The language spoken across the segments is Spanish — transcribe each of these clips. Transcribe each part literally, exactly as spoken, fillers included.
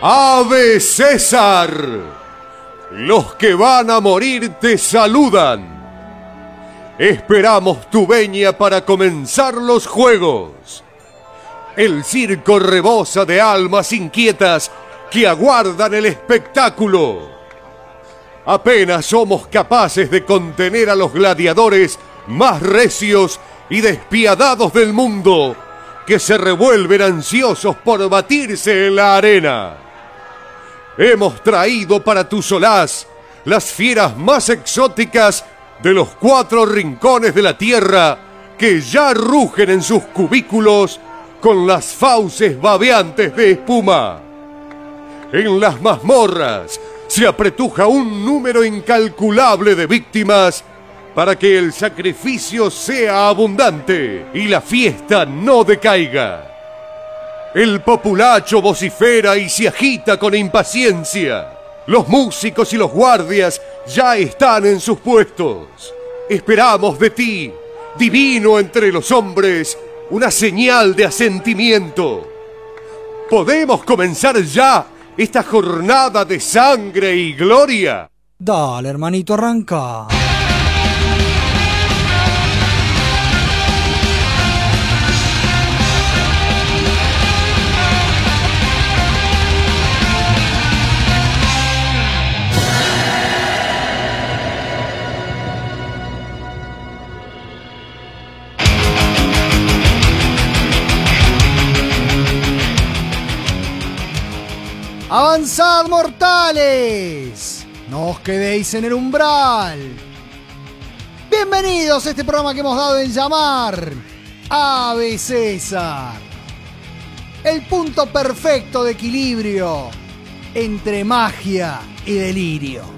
Ave César, los que van a morir te saludan. Esperamos tu veña para comenzar los juegos. El circo rebosa de almas inquietas que aguardan el espectáculo. Apenas somos capaces de contener a los gladiadores más recios y despiadados del mundo, que se revuelven ansiosos por batirse en la arena. Hemos traído para tu solaz las fieras más exóticas de los cuatro rincones de la tierra, que ya rugen en sus cubículos con las fauces babeantes de espuma. En las mazmorras se apretuja un número incalculable de víctimas para que el sacrificio sea abundante y la fiesta no decaiga. El populacho vocifera y se agita con impaciencia. Los músicos y los guardias ya están en sus puestos. Esperamos de ti, divino entre los hombres, una señal de asentimiento. ¿Podemos comenzar ya esta jornada de sangre y gloria? Dale, hermanito, arranca. ¡Avanzad, mortales! ¡No os quedéis en el umbral! Bienvenidos a este programa que hemos dado en llamar Ave César. El punto perfecto de equilibrio entre magia y delirio.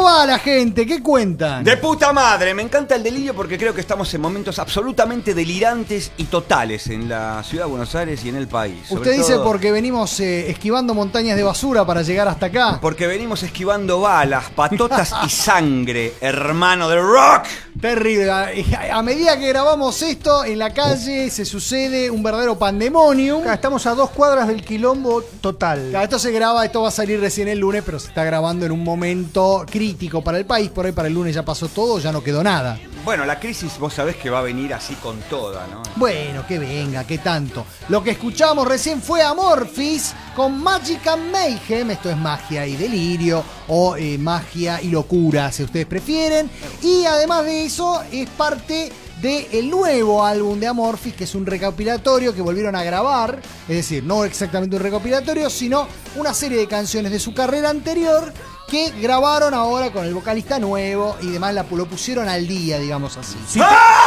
va la gente? ¿Qué cuentan? De puta madre, me encanta el delirio porque creo que estamos en momentos absolutamente delirantes y totales en la ciudad de Buenos Aires y en el país. Usted Sobre dice todo porque venimos eh, esquivando montañas de basura para llegar hasta acá. porque venimos esquivando balas, patotas y sangre, hermano del rock. Terrible. A, a medida que grabamos esto, en la calle se sucede un verdadero pandemonium. Acá estamos a dos cuadras del quilombo total. Claro, esto se graba, esto va a salir recién el lunes, pero se está grabando en un momento crítico para el país. Por ahí para el lunes ya pasó todo, ya no quedó nada. Bueno, la crisis vos sabés que va a venir así con toda, ¿no? Bueno, que venga, que tanto. Lo que escuchamos recién fue Amorphis con Magic and Mayhem. Esto es magia y delirio, o eh, magia y locura, si ustedes prefieren. Y además de eso, es parte del nuevo álbum de Amorphis, que es un recopilatorio que volvieron a grabar. Es decir, no exactamente un recopilatorio, sino una serie de canciones de su carrera anterior que grabaron ahora con el vocalista nuevo y demás, la, lo pusieron al día, digamos así. Si te,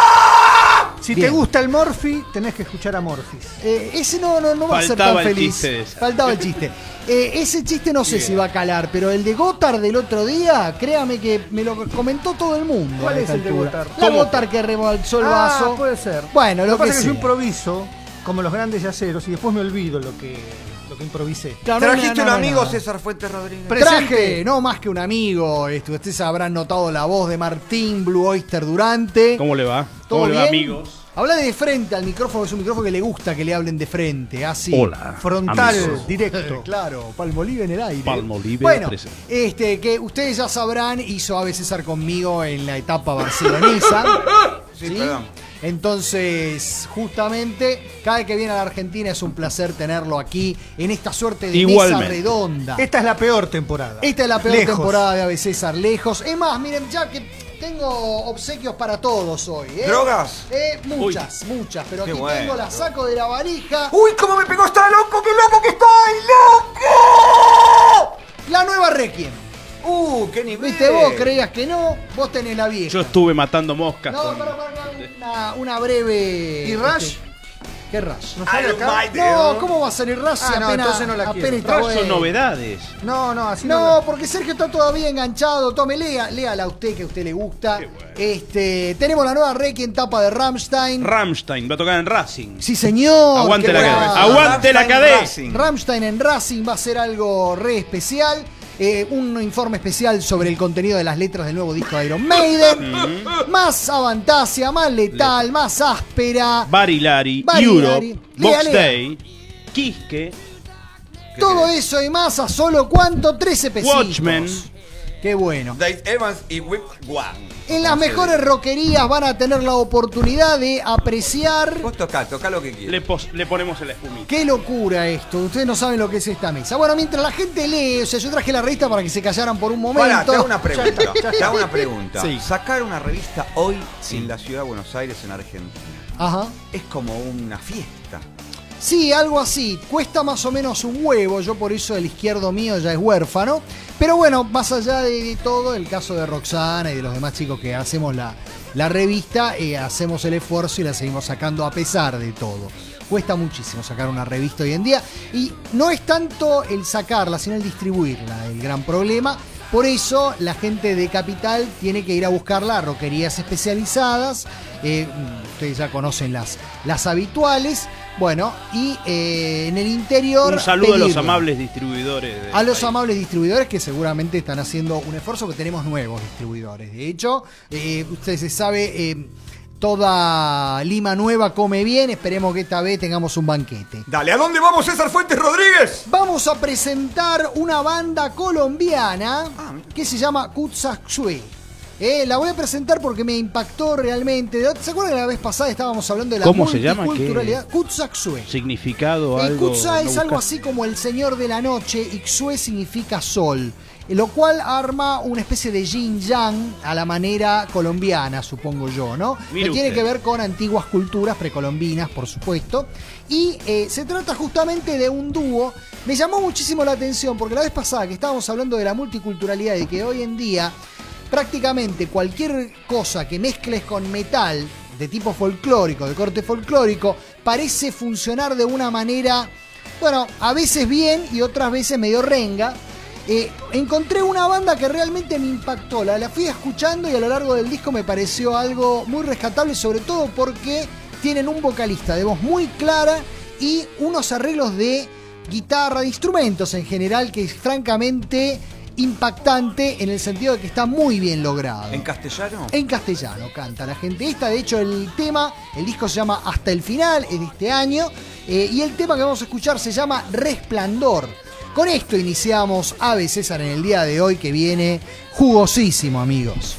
¡Ah! si Bien. te gusta el Morphy, tenés que escuchar a Morphis. Eh, ese no, no, no va a ser Faltaba tan el feliz. chiste de esa. Faltaba el chiste. Eh, ese chiste no sé Bien. si va a calar, pero el de Gotthard del otro día, créame que me lo comentó todo el mundo. ¿Cuál a es esta el de altura. Gotthard? La ¿Cómo? Gotthard que rebalsó el vaso. Ah, puede ser. Bueno, lo, Lo que que pasa es que yo sea. improviso, como los grandes yaceros, y después me olvido lo que, lo que improvisé. Claro, no, ¿Trajiste no, no, un amigo, no. César Fuentes Rodríguez? Pre- Traje, Presente. no más que un amigo. Este, ustedes habrán notado la voz de Martín Blue Oyster Durante. ¿Cómo le va? ¿Todo ¿Cómo le va, bien? amigos? Habla de frente al micrófono, es un micrófono que le gusta que le hablen de frente, así. Hola. Frontal, amigos. directo. Claro, Palmolive en el aire. Palmolive bueno, presente. este, que ustedes ya sabrán, hizo A B César conmigo en la etapa barcelonesa. Sí, perdón. Entonces, justamente, cada vez que viene a la Argentina es un placer tenerlo aquí en esta suerte de Igualmente. mesa redonda. Esta es la peor temporada. Esta es la peor Lejos. temporada de A B César, lejos. Es más, miren, ya que tengo obsequios para todos hoy. ¿eh? ¿Drogas? Eh, muchas, muchas. Pero Qué aquí bueno. tengo, la saco de la valija. ¡Uy, cómo me pegó! ¡Está loco! ¡Qué loco que estoy! ¡Loco! La nueva Requiem. ¡Uh, qué nivel! Viste, vos creías que no, vos tenés la vieja. Yo estuve matando moscas. No, con- para, para, para, una, una breve. ¿Y Rush? este, ¿Qué Rush? ¿No I sale don't acá? mind No, it. ¿cómo va a salir Rush si Ah, no, apenas, entonces no la quiero. apenas está Rush son bueno? novedades. No, no, así No, no. porque Sergio está todavía enganchado. Tome, lea, léala a usted que a usted le gusta. Qué bueno. Este, tenemos la nueva Requiem tapa de Rammstein. Rammstein va a tocar en Racing. Sí, señor. Aguante qué la bueno. cadena. Aguante la Rammstein cadena. Racing. Rammstein en Racing va a ser algo re especial. Eh, un informe especial sobre el contenido de las letras del nuevo disco de Iron Maiden. Más avantasia, más letal, más áspera. Barilari, Barilari. Europe, Lea, Box lea. Day, Quisque, Todo eso y más a solo cuánto, trece pesitos. Watchmen. Qué bueno. Dave Evans y Whip One. En las mejores rockerías van a tener la oportunidad de apreciar. Vos tocá, tocá lo que quieras. le, pos- le ponemos el espumita. Qué locura esto. Ustedes no saben lo que es esta mesa. Bueno, mientras la gente lee, o sea, yo traje la revista para que se callaran por un momento. Pará, te hago una pregunta. Te hago una pregunta. Sí. Sacar una revista hoy en la ciudad de Buenos Aires, en Argentina, Ajá. es como una fiesta. Sí, algo así. Cuesta más o menos un huevo. Yo por eso el izquierdo mío ya es huérfano. Pero bueno, más allá de, de todo, el caso de Roxana y de los demás chicos que hacemos la, la revista, eh, hacemos el esfuerzo y la seguimos sacando a pesar de todo. Cuesta muchísimo sacar una revista hoy en día. Y no es tanto el sacarla, sino el distribuirla el gran problema. Por eso la gente de Capital tiene que ir a buscarla a roquerías especializadas. Eh, ustedes ya conocen las, las habituales. Bueno, y eh, en el interior. Un saludo a los pedirla. amables distribuidores. del A los país. amables distribuidores que seguramente están haciendo un esfuerzo, que tenemos nuevos distribuidores. De hecho, eh, ustedes se sabe, eh, toda Lima Nueva come bien. Esperemos que esta vez tengamos un banquete. Dale, ¿a dónde vamos, César Fuentes Rodríguez? Vamos a presentar una banda colombiana Ah, mira. que se llama Kutsaksue. Eh, la voy a presentar porque me impactó realmente. ¿Se acuerdan que la vez pasada estábamos hablando de la ¿Cómo se llama? multiculturalidad? Kutsaksue. Significado, El algo. Kutsa no es algo buscaste. así como el señor de la noche y Xue significa sol, lo cual arma una especie de yin-yang a la manera colombiana, supongo yo, ¿no? Mire que tiene usted. que ver con antiguas culturas precolombinas, por supuesto. Y eh, se trata justamente de un dúo. Me llamó muchísimo la atención porque la vez pasada que estábamos hablando de la multiculturalidad y que hoy en día prácticamente cualquier cosa que mezcles con metal de tipo folclórico, de corte folclórico, parece funcionar de una manera, bueno, a veces bien y otras veces medio renga. eh, encontré una banda que realmente me impactó. La, la fui escuchando y a lo largo del disco me pareció algo muy rescatable, sobre todo porque tienen un vocalista de voz muy clara y unos arreglos de guitarra, de instrumentos en general, que es francamente impactante en el sentido de que está muy bien logrado. ¿En castellano? En castellano canta la gente esta. De hecho, el tema, el disco se llama Hasta el Final, es de este año, eh, y el tema que vamos a escuchar se llama Resplandor. Con esto iniciamos Ave César en el día de hoy, que viene jugosísimo, amigos.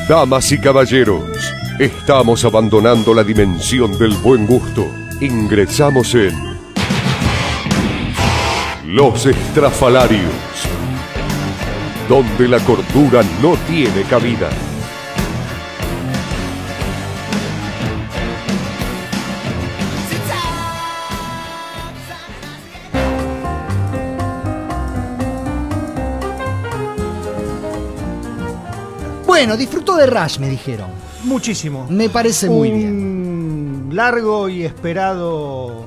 Damas y caballeros, estamos abandonando la dimensión del buen gusto. Ingresamos en Los Estrafalarios, donde la cordura no tiene cabida. Bueno, disfrutó de Rush, me dijeron. Muchísimo. Me parece muy Un bien. largo y esperado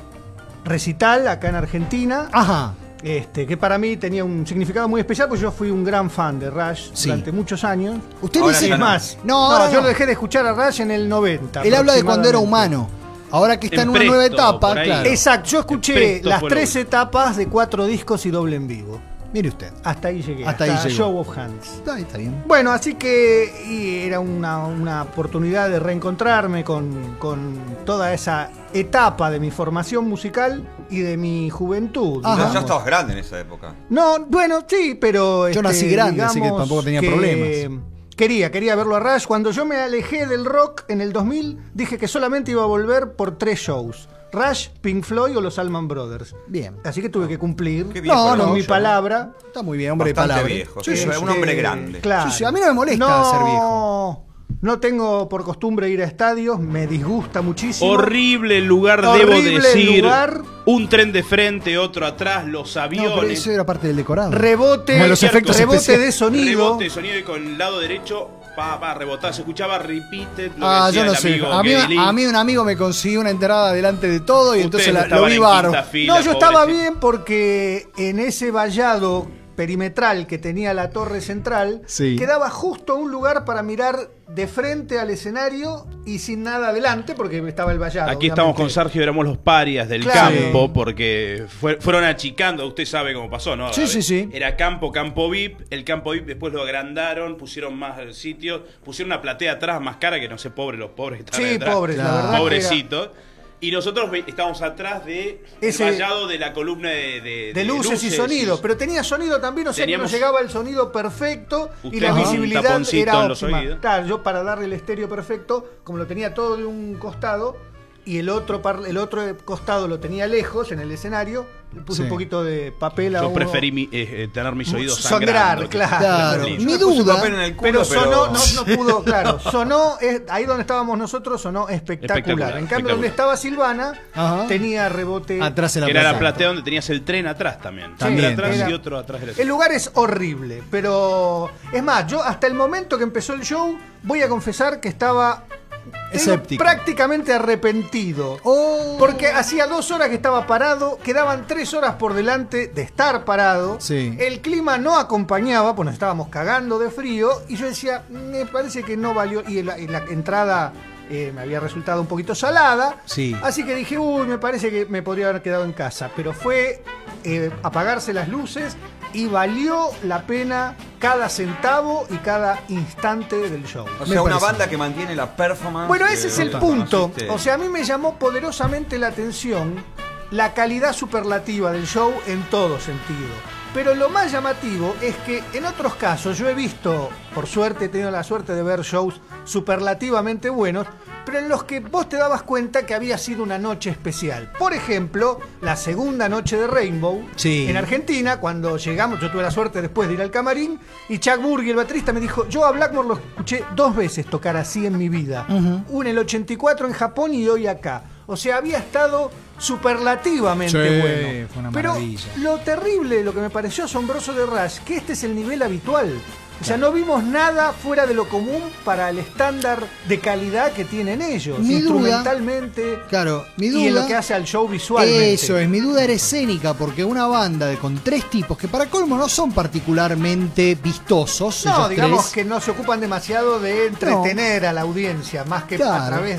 recital acá en Argentina. Ajá. Este, que para mí tenía un significado muy especial, porque yo fui un gran fan de Rush Sí. durante muchos años. Usted Ahora dice ya Es no. más, No, ahora yo no. lo dejé de escuchar a Rush en el noventa. Él habla de cuando era aproximadamente. humano. Ahora que está en, En una nueva Presto, etapa, por ahí. claro. Exacto, yo escuché Presto las fue lo tres último. etapas de cuatro discos y doble en vivo. Mire usted. Hasta ahí llegué. Hasta Hasta, ahí llegó. Show of Hands. Ahí está bien. Bueno, así que y era una, una oportunidad de reencontrarme con, con toda esa etapa de mi formación musical y de mi juventud. Ajá. Ya, digamos. ya estabas grande en esa época. No, bueno, sí, pero... Yo nací grande, así que digamos tampoco tenía que problemas. Quería, quería verlo a Rush. Cuando yo me alejé del rock en el dos mil, dije que solamente iba a volver por tres shows. Rush, Pink Floyd o los Allman Brothers. Bien. Así que tuve que cumplir Qué viejo No, era no, con mi yo, palabra. Está muy bien, hombre de Bastante palabra. viejo. Sí, Sí, sí, un sí. hombre grande. Claro. Sí, sí, a mí no me molesta no, ser viejo. No tengo por costumbre ir a estadios, me disgusta muchísimo. Horrible el lugar, Horrible debo decir. lugar. Un tren de frente, otro atrás, los No, pero aviones. eso era parte del decorado. Rebote, Como los efectos rebote especiales. de sonido. Rebote de sonido y con el lado derecho, pa, pa, rebotaba. Se escuchaba repeated lo Ah, que yo decía no el sé. amigo A mí, Gedlin. a mí un amigo me consiguió una entrada delante de todo y Ustedes entonces la- lo estaban vi en bárbaro. quinta fila, No, yo estaba pobrecito. bien porque en ese vallado perimetral que tenía la torre central, Sí. quedaba justo un lugar para mirar de frente al escenario y sin nada adelante porque estaba el vallado. Aquí estamos obviamente. con Sergio, éramos los parias del Claro. campo porque fue- fueron achicando, usted sabe cómo pasó, ¿no? Sí, sí, sí. Era campo, campo V I P, el campo V I P después lo agrandaron, pusieron más sitios, pusieron una platea atrás más cara que no sé, pobre los pobres que estaban Sí, atrás. pobres, la Claro. verdad. que era- Pobrecitos. Y nosotros ve- estábamos atrás de Ese- el vallado de la columna de, de, De luces, y sonido, pero tenía sonido también, o sea que Teníamos- no llegaba el sonido perfecto y Usted la con un visibilidad taponcito era en los óptima. oídos. Claro, yo para darle el estéreo perfecto, como lo tenía todo de un costado y el otro par- el otro costado lo tenía lejos en el escenario, le puse Sí. un poquito de papel a Yo uno. preferí mi- eh, eh, tener mis oídos Sangrar, sangrando. que- claro. Claro. Lindo. Mi Yo me puse duda- papel en el culo, Pero pero sonó, no, no pudo, claro, sonó, eh, ahí donde estábamos nosotros sonó espectacular. Espectacular, En cambio, donde estaba Silvana, Ajá. tenía rebote. Atrás en la Que era la plaza. platea donde tenías el tren atrás también. También, Un atrás era- y otro atrás de la El lugar es horrible, pero es más, yo hasta el momento que empezó el show, voy a confesar que estaba tengo Escéptico. prácticamente arrepentido. Oh. Porque hacía dos horas que estaba parado, quedaban tres horas por delante de estar parado. Sí. El clima no acompañaba, pues nos estábamos cagando de frío. Y yo decía, me parece que no valió. Y la, y la entrada eh, me había resultado un poquito salada. Sí. Así que dije, uy, me parece que me podría haber quedado en casa. Pero fue eh, apagarse las luces y valió la pena cada centavo y cada instante del show. O Me sea, una parece. banda que mantiene la performance. Bueno, que ese es el vos punto. conociste. O sea, a mí me llamó poderosamente la atención la calidad superlativa del show en todo sentido. Pero lo más llamativo es que en otros casos yo he visto, por suerte he tenido la suerte de ver shows superlativamente buenos, pero en los que vos te dabas cuenta que había sido una noche especial. Por ejemplo, la segunda noche de Rainbow Sí. en Argentina, cuando llegamos, yo tuve la suerte después de ir al camarín, y Chuck Burgi, el baterista, me dijo, yo a Blackmore lo escuché dos veces tocar así en mi vida. Una en el ochenta y cuatro en Japón y hoy acá. O sea, había estado superlativamente Sí, bueno. fue una Pero maravilla. lo terrible, lo que me pareció asombroso de Rush, que este es el nivel habitual. O sea, no vimos nada fuera de lo común para el estándar de calidad que tienen ellos. Mi duda- instrumentalmente Claro, mi y en duda. lo que hace al show visualmente. Eso es, mi duda era escénica, porque una banda de, con tres tipos que para colmo no son particularmente vistosos. No, ellos digamos tres. que no se ocupan demasiado de entretener a la audiencia, más que Claro. a través de,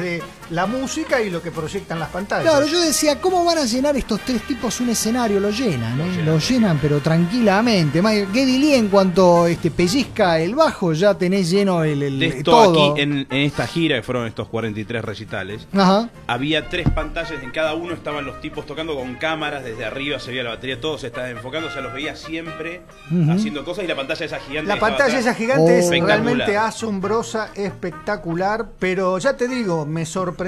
la música y lo que proyectan las pantallas. Claro, yo decía, ¿cómo van a llenar estos tres tipos un escenario? Lo llenan, ¿eh? Lo llenan, lo llenan pero tranquilamente. Geddy Lee, en cuanto este, pellizca el bajo, ya tenés lleno el, el de esto todo. Aquí, en, en esta gira, que fueron estos cuarenta y tres recitales, Ajá. había tres pantallas, en cada uno estaban los tipos tocando con cámaras, desde arriba se veía la batería, todos se estaban enfocando, o sea, los veía siempre uh-huh. haciendo cosas, y la pantalla esa gigante. La pantalla esa gigante oh. es realmente asombrosa, espectacular, pero ya te digo, me sorprendió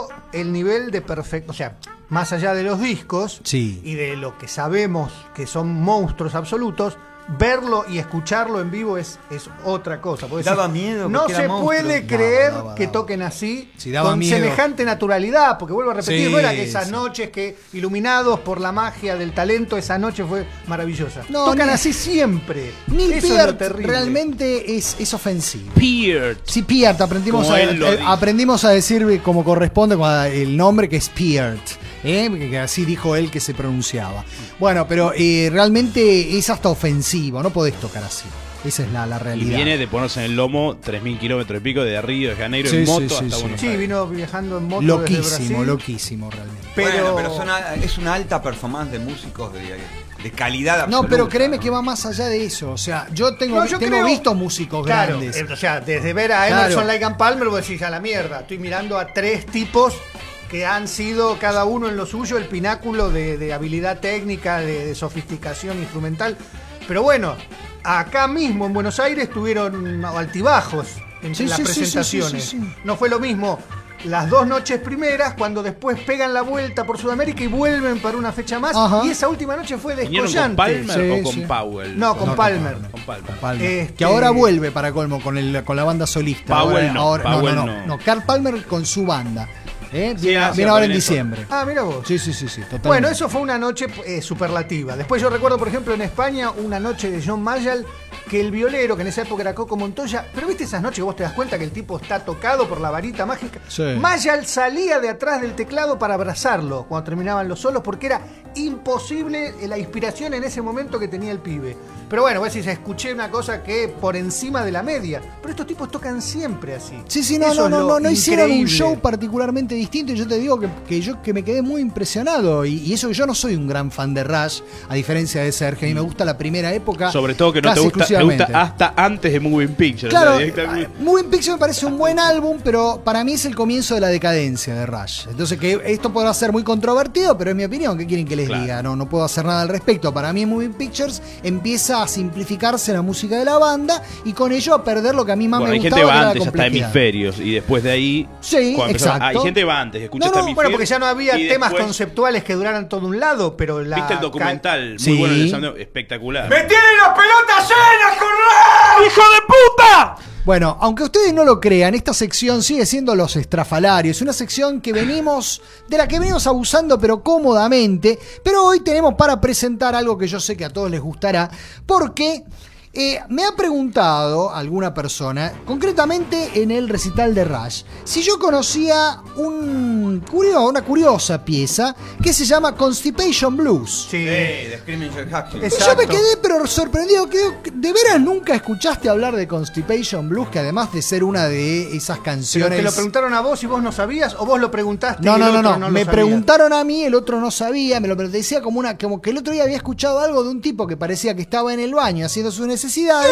el nivel de perfecto, o sea, más allá de los discos sí. y de lo que sabemos que son monstruos absolutos, verlo y escucharlo en vivo es, es otra cosa. Daba decir, miedo. No se puede monstruo. creer daba, daba, que daba. toquen así, sí, daba con miedo. semejante naturalidad, porque vuelvo a repetir, sí, no era que esas sí. noches que, iluminados por la magia del talento, esa noche fue maravillosa. No, Tocan ni, así siempre. Neil Eso Peart es lo terrible. realmente es, es ofensivo. Peart. Sí, Peart, aprendimos, Como a, él lo eh, dice. aprendimos a decir como corresponde el nombre, que es Peart. ¿Eh? Que así dijo él que se pronunciaba. Bueno, pero eh, realmente es hasta ofensivo, no podés tocar así. Esa es la, la Y realidad. viene de ponerse en el lomo tres mil kilómetros y pico de Río de Janeiro Sí, en sí, moto sí, hasta sí. Buenos Sí, Aires. vino viajando en moto Loquísimo, desde Brasil. loquísimo realmente. Pero, bueno, pero son a- es una alta performance de músicos de, de calidad absoluta. No, pero créeme ¿no? que va más allá de eso. O sea, yo tengo, No, yo tengo creo- visto músicos claro, grandes. eh, o sea, desde ver a Claro. Emerson, Lake and Palmer, vos decís, a la mierda. Estoy mirando a tres tipos que han sido cada uno en lo suyo el pináculo de, de habilidad técnica, de, de sofisticación instrumental. Pero bueno, acá mismo en Buenos Aires tuvieron altibajos entre Sí, las sí, sí, sí, presentaciones. sí, sí, sí. No fue lo mismo las dos noches primeras, cuando después pegan la vuelta por Sudamérica y vuelven para una fecha más. Ajá. Y esa última noche fue ¿Vinieron con descollante. Palmer Sí, o con sí. Powell? No, con No, Palmer. con Con Palmer. Palmer. Este- Que ahora vuelve para colmo con, el, con la banda solista. Powell ahora, no, ahora- Powell no, no, no. no, no, Carl Palmer con su banda. ¿eh? Sí, Viene, ah, viene sí, ahora en ponen eso. diciembre. Ah, mira vos. Sí, sí, sí, sí, totalmente. Bueno, eso fue una noche eh, superlativa. Después yo recuerdo, por ejemplo, en España, una noche de John Mayall, que el violero, que en esa época era Coco Montoya, pero viste esas noches que vos te das cuenta que el tipo está tocado por la varita mágica. Sí. Mayall salía de atrás del teclado para abrazarlo cuando terminaban los solos, porque era imposible la inspiración en ese momento que tenía el pibe. Pero bueno, vos decís, escuché una cosa que por encima de la media. Pero estos tipos tocan siempre así. Sí, sí, no, Eso no, es no, lo no, no hicieron un increíble. show particularmente distinto y yo te digo que, que yo que me quedé muy impresionado y, y eso que yo no soy un gran fan de Rush, a diferencia de Sergio, a mí me gusta la primera época. Sobre todo que no te casi gusta, te exclusivamente. gusta hasta antes de Moving Pictures. Claro, o sea, directamente- Moving Picture me parece un buen álbum, pero para mí es el comienzo de la decadencia de Rush. Entonces, que esto podrá ser muy controvertido, pero es mi opinión. ¿Qué quieren que les Claro. diga? No, no puedo hacer nada al respecto. Para mí, en Moving Pictures empieza a simplificarse la música de la banda y con ello a perder lo que a mí más Bueno, me hay gustaba. gente que que va era la antes hasta complejidad. Hemisferios y después de ahí. Sí, cuando empezaron- exacto. Hay gente que va antes, escucha No, hasta no, Hemisferios. Bueno, porque ya no había y temas después- conceptuales que duraran todo un lado, pero la... ¿Viste el documental? Muy Sí. bueno, el sound, espectacular. ¡Me tienen las pelotas llenas con rap! ¡Hijo de puta! Bueno, aunque ustedes no lo crean, esta sección sigue siendo Los Estrafalarios, una sección que venimos, de la que venimos abusando pero cómodamente, pero hoy tenemos para presentar algo que yo sé que a todos les gustará, porque eh, me ha preguntado alguna persona, concretamente en el recital de Rush, si yo conocía un curio- una curiosa pieza que se llama Constipation Blues. Sí. Sí, de Screaming Jay Hutchins. Y yo Exacto. me quedé pero sorprendido, que de veras nunca escuchaste hablar de Constipation Blues, que además de ser una de esas Pero canciones... te lo preguntaron a vos y vos no sabías, o vos lo preguntaste No, y no, el no, otro no, no lo me sabía? preguntaron a mí, el otro no sabía, me lo decía como una, como que el otro día había escuchado algo de un tipo que parecía que estaba en el baño haciendo sus necesidades,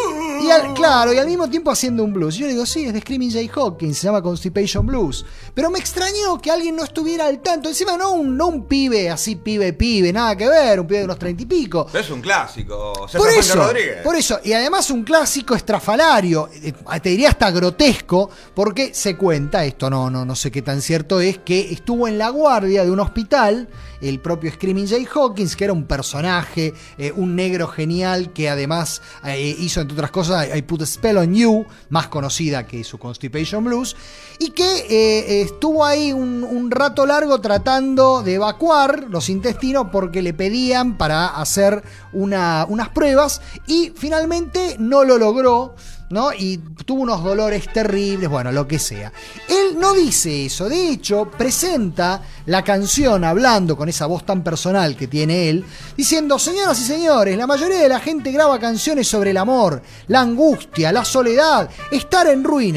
y al, claro, y al mismo tiempo haciendo un blues. Yo le digo, sí, es de Screaming Jay Hawkins, se llama Constipation Blues. Pero me extrañó que alguien no estuviera al tanto, encima no un, no un pibe así, pibe, pibe, nada que ver, un pibe de unos treinta y pico. Pero es un clásico. César Por Fuentes eso, Rodríguez. por eso, y además un clásico estrafalario, eh, te diría hasta grotesco, porque se cuenta, esto no, no, no sé qué tan cierto es, que estuvo en la guardia de un hospital, el propio Screaming Jay Hawkins, que era un personaje, eh, un negro genial, que además eh, hizo, entre otras cosas, I Put a Spell on You, más conocida que su Constipation Blues, y que eh, estuvo ahí un, un rato largo tratando de evacuar los intestinos porque le pedían para hacer una, unas pruebas y finalmente no lo logró, ¿no? Y tuvo unos dolores terribles, bueno, lo que sea. Él no dice eso, de hecho, presenta la canción hablando con esa voz tan personal que tiene él, diciendo, señoras y señores, la mayoría de la gente graba canciones sobre el amor, la angustia, la soledad, estar en ruina.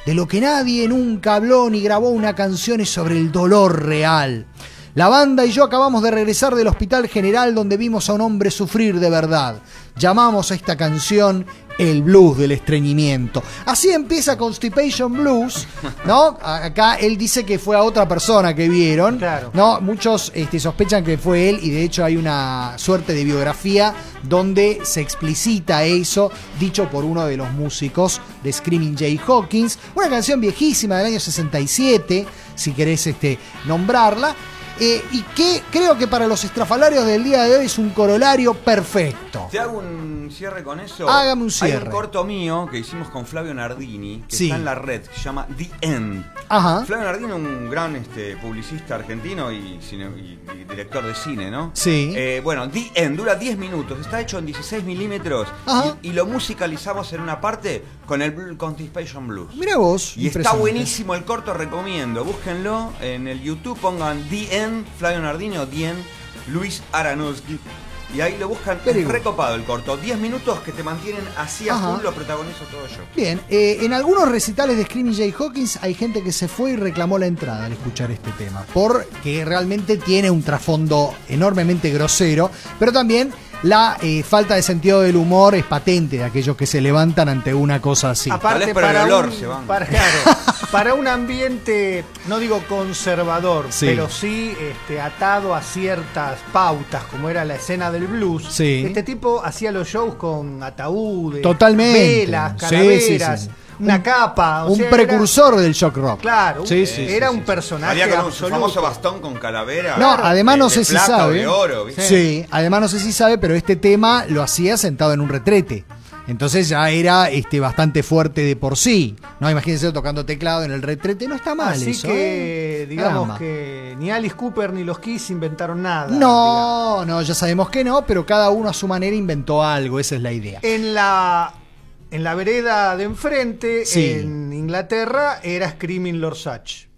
de lo que nadie nunca habló ni grabó una canción es sobre el dolor real. La banda y yo acabamos de regresar del Hospital General donde vimos a un hombre sufrir de verdad. Llamamos a esta canción el blues del estreñimiento. Así empieza Constipation Blues, ¿no? Acá él dice que fue a otra persona que vieron, claro. ¿no? Muchos este, sospechan que fue él y de hecho hay una suerte de biografía donde se explicita eso, dicho por uno de los músicos de Screaming Jay Hawkins. Una canción viejísima del año sesenta y siete, si querés este, nombrarla. Eh, y que creo que para los estrafalarios del día de hoy es un corolario perfecto. ¿Te hago un cierre con eso? Hágame un cierre. Hay un corto mío que hicimos con Flavio Nardini, que Sí. está en la red, que se llama The End. Ajá. Flavio Nardini, un gran este, publicista argentino y, cine- y- y director de cine, ¿no? Sí. Eh, bueno, The End dura diez minutos, está hecho en dieciséis milímetros Ajá. y, y lo musicalizamos en una parte con el Blue Constipation Blues. Mirá vos. Y está impresionante. buenísimo el corto, recomiendo. Búsquenlo en el YouTube, pongan The End, Flavio Nardini o The End, Luis Aranowski. Y ahí lo buscan, Very es good. recopado el corto. diez minutos que te mantienen así a Ajá. full, lo protagonizo todo yo. Bien, eh, en algunos recitales de Screaming Jay Hawkins hay gente que se fue y reclamó la entrada al escuchar este tema, porque realmente tiene un trasfondo enormemente grosero, pero también la eh, falta de sentido del humor es patente de aquellos que se levantan ante una cosa así. Tal Aparte, vez por el para, olor un, se van. para, claro, para un ambiente, no digo conservador, Sí. pero sí este, atado a ciertas pautas, como era la escena del blues. Sí. Este tipo hacía los shows con ataúdes, Totalmente. velas, Sí, calaveras, sí, sí. una Un- capa. o un sea, precursor del shock rock. Era, claro, Sí, un- sí, era sí, un sí. personaje Salía con un su absoluto. famoso bastón con calavera. No, además de- no de sé si plata o sabe. de oro, ¿viste? Sí, además no sé si sabe, pero este tema lo hacía sentado en un retrete. Entonces ya era este, bastante fuerte de por sí. No, imagínense tocando teclado en el retrete, no está mal Así eso. que, ¿eh? digamos Caramba. que ni Alice Cooper ni los Kiss inventaron nada. No, no, ya sabemos que no, pero cada uno a su manera inventó algo, esa es la idea. En la, en la vereda de enfrente, Sí. en Inglaterra, era Screaming Lord Sutch.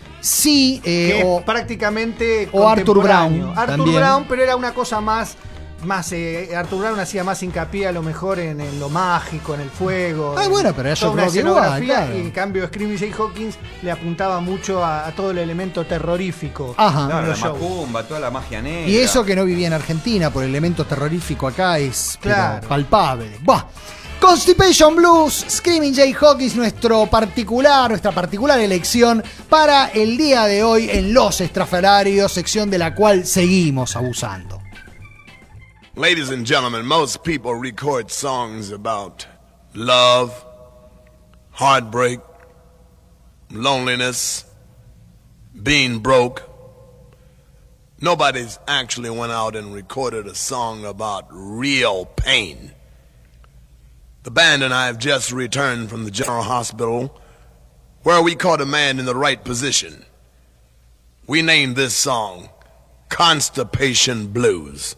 Sí, eh, Que o, es prácticamente o Arthur contemporáneo. Brown Arthur también. Brown, pero era una cosa más... más eh, Arthur Brown hacía más hincapié a lo mejor en, en lo mágico, en el fuego. Ah, en bueno, pero era toda shock una rock igual, escenografía, claro. y en cambio Screaming Jay Hawkins le apuntaba mucho a, a todo el elemento terrorífico. Ajá. Claro, la los shows. macumba, toda la magia negra. Y eso que no vivía en Argentina por el elemento terrorífico acá es pero, Claro. palpable. Buah. Constipation Blues, Screaming Jay Hawkins, nuestro particular, nuestra particular elección para el día de hoy en Los Estrafalarios, sección de la cual seguimos abusando. Ladies and gentlemen, most people record songs about love, heartbreak, loneliness, being broke. Nobody's actually went out and recorded a song about real pain. The band and I have just returned from the General Hospital where we caught a man in the right position. We named this song Constipation Blues.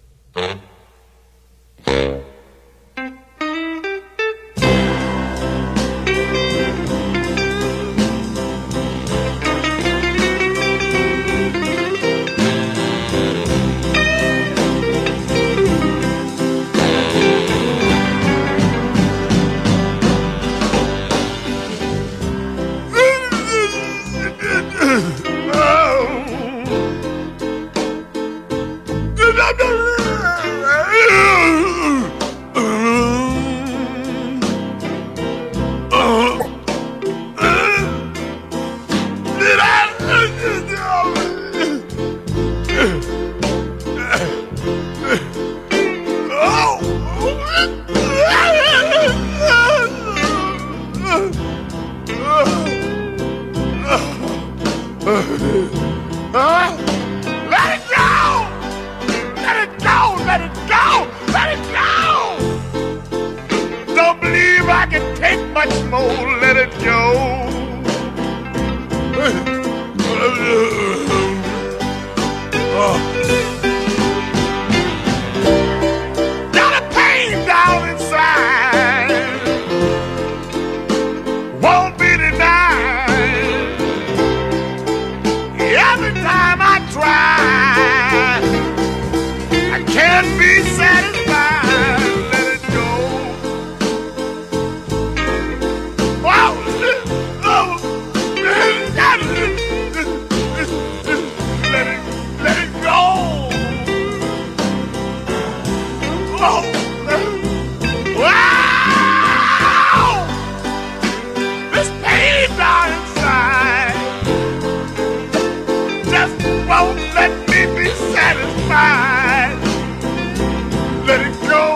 Let it go! Let it go! Let it go! Let it go! Don't believe I can take much more. Let it go. Got a pain down inside. Won't be denied. Every time I try, I can't be satisfied. Let it go. Wow. won't let me be satisfied. Let it go.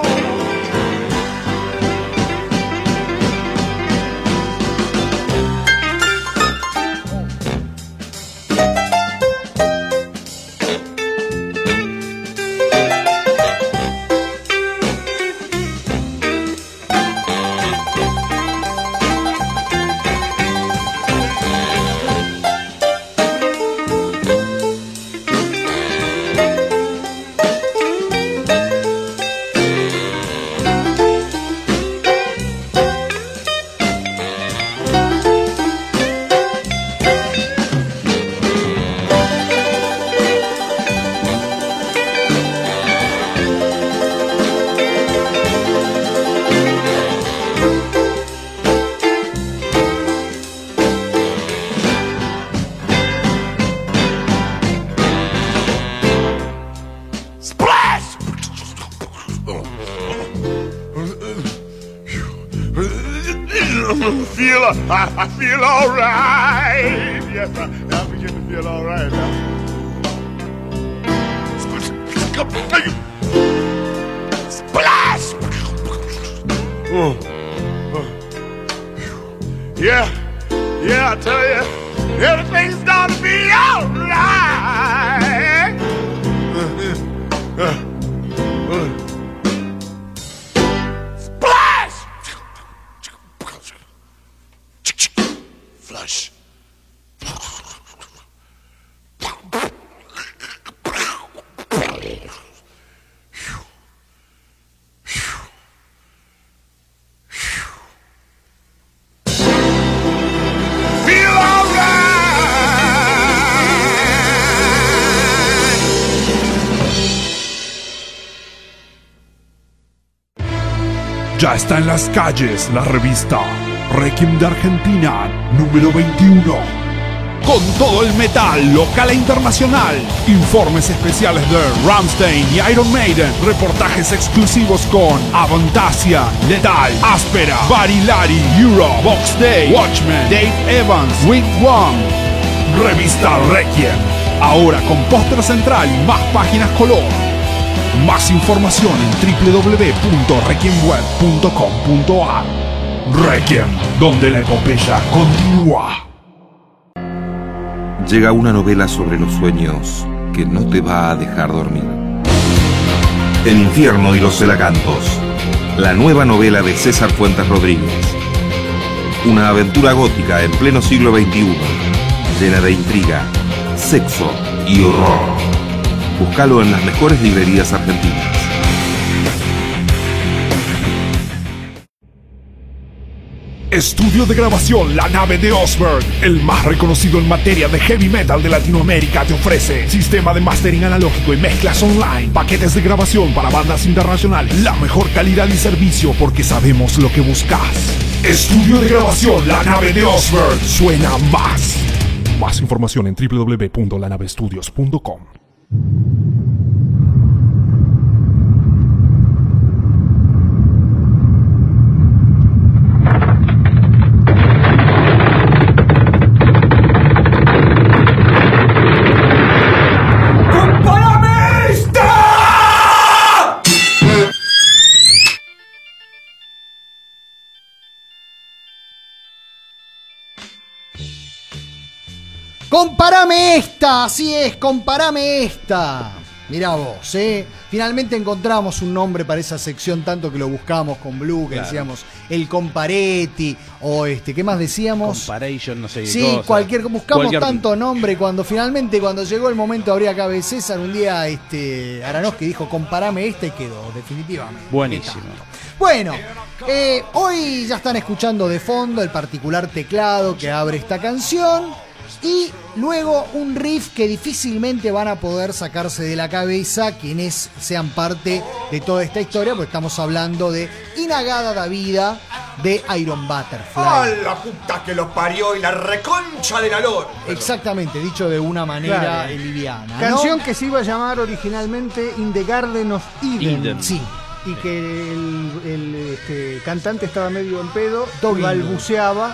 Feel, I, I feel all right. Yes, I, I begin to feel all right now. Splash! Oh. Oh. Yeah, yeah, I tell you, everything's gonna be all right. Uh, uh, uh. Flush. Feel Ya está en las calles la revista Requiem de Argentina, número veintiuno. Con todo el metal local e internacional. Informes especiales de Rammstein y Iron Maiden. Reportajes exclusivos con Avantasia, Lethal, Áspera, Barilari, Euro, Box Day, Watchmen, Dave Evans, Week One. Revista Requiem. Ahora con póster central y más páginas color. Más información en doble u doble u doble u punto requiem web punto com punto a r. Requiem, donde la epopeya continúa. Llega una novela sobre los sueños que no te va a dejar dormir. El infierno y los celacantos. La nueva novela de César Fuentes Rodríguez. Una aventura gótica en pleno siglo veintiuno, llena de intriga, sexo y horror. Búscalo en las mejores librerías argentinas. Estudio de grabación La Nave de Osberg, el más reconocido en materia de heavy metal de Latinoamérica, te ofrece sistema de mastering analógico y mezclas online, paquetes de grabación para bandas internacionales, la mejor calidad y servicio porque sabemos lo que buscas. Estudio de grabación La Nave de Osberg, suena más. Más información en doble u doble u doble u punto la nave studios punto com. ¡Comparame esta! Así es, comparame esta. Mirá vos, ¿eh? Finalmente encontramos un nombre para esa sección, tanto que lo buscamos con Blue, que claro. Decíamos el Comparetti, o este, ¿qué más decíamos? Comparation, no sé qué Sí, cosa. cualquier, buscamos cualquier... tanto nombre, y cuando finalmente, cuando llegó el momento de abrir acá B. César, un día este, Aranowski dijo, comparame esta, y quedó, definitivamente. Buenísimo. Bueno, eh, hoy ya están escuchando de fondo el particular teclado que abre esta canción. Y luego un riff que difícilmente van a poder sacarse de la cabeza quienes sean parte de toda esta historia, porque estamos hablando de Inagada da Vida de Iron Butterfly. ¡Ah, la puta que los parió y la reconcha de la lor! Exactamente, dicho de una manera claro. liviana, ¿no? Canción que se iba a llamar originalmente In the Garden of Eden. Eden. Sí. Y que el, el este, cantante estaba medio en pedo, Dogging. balbuceaba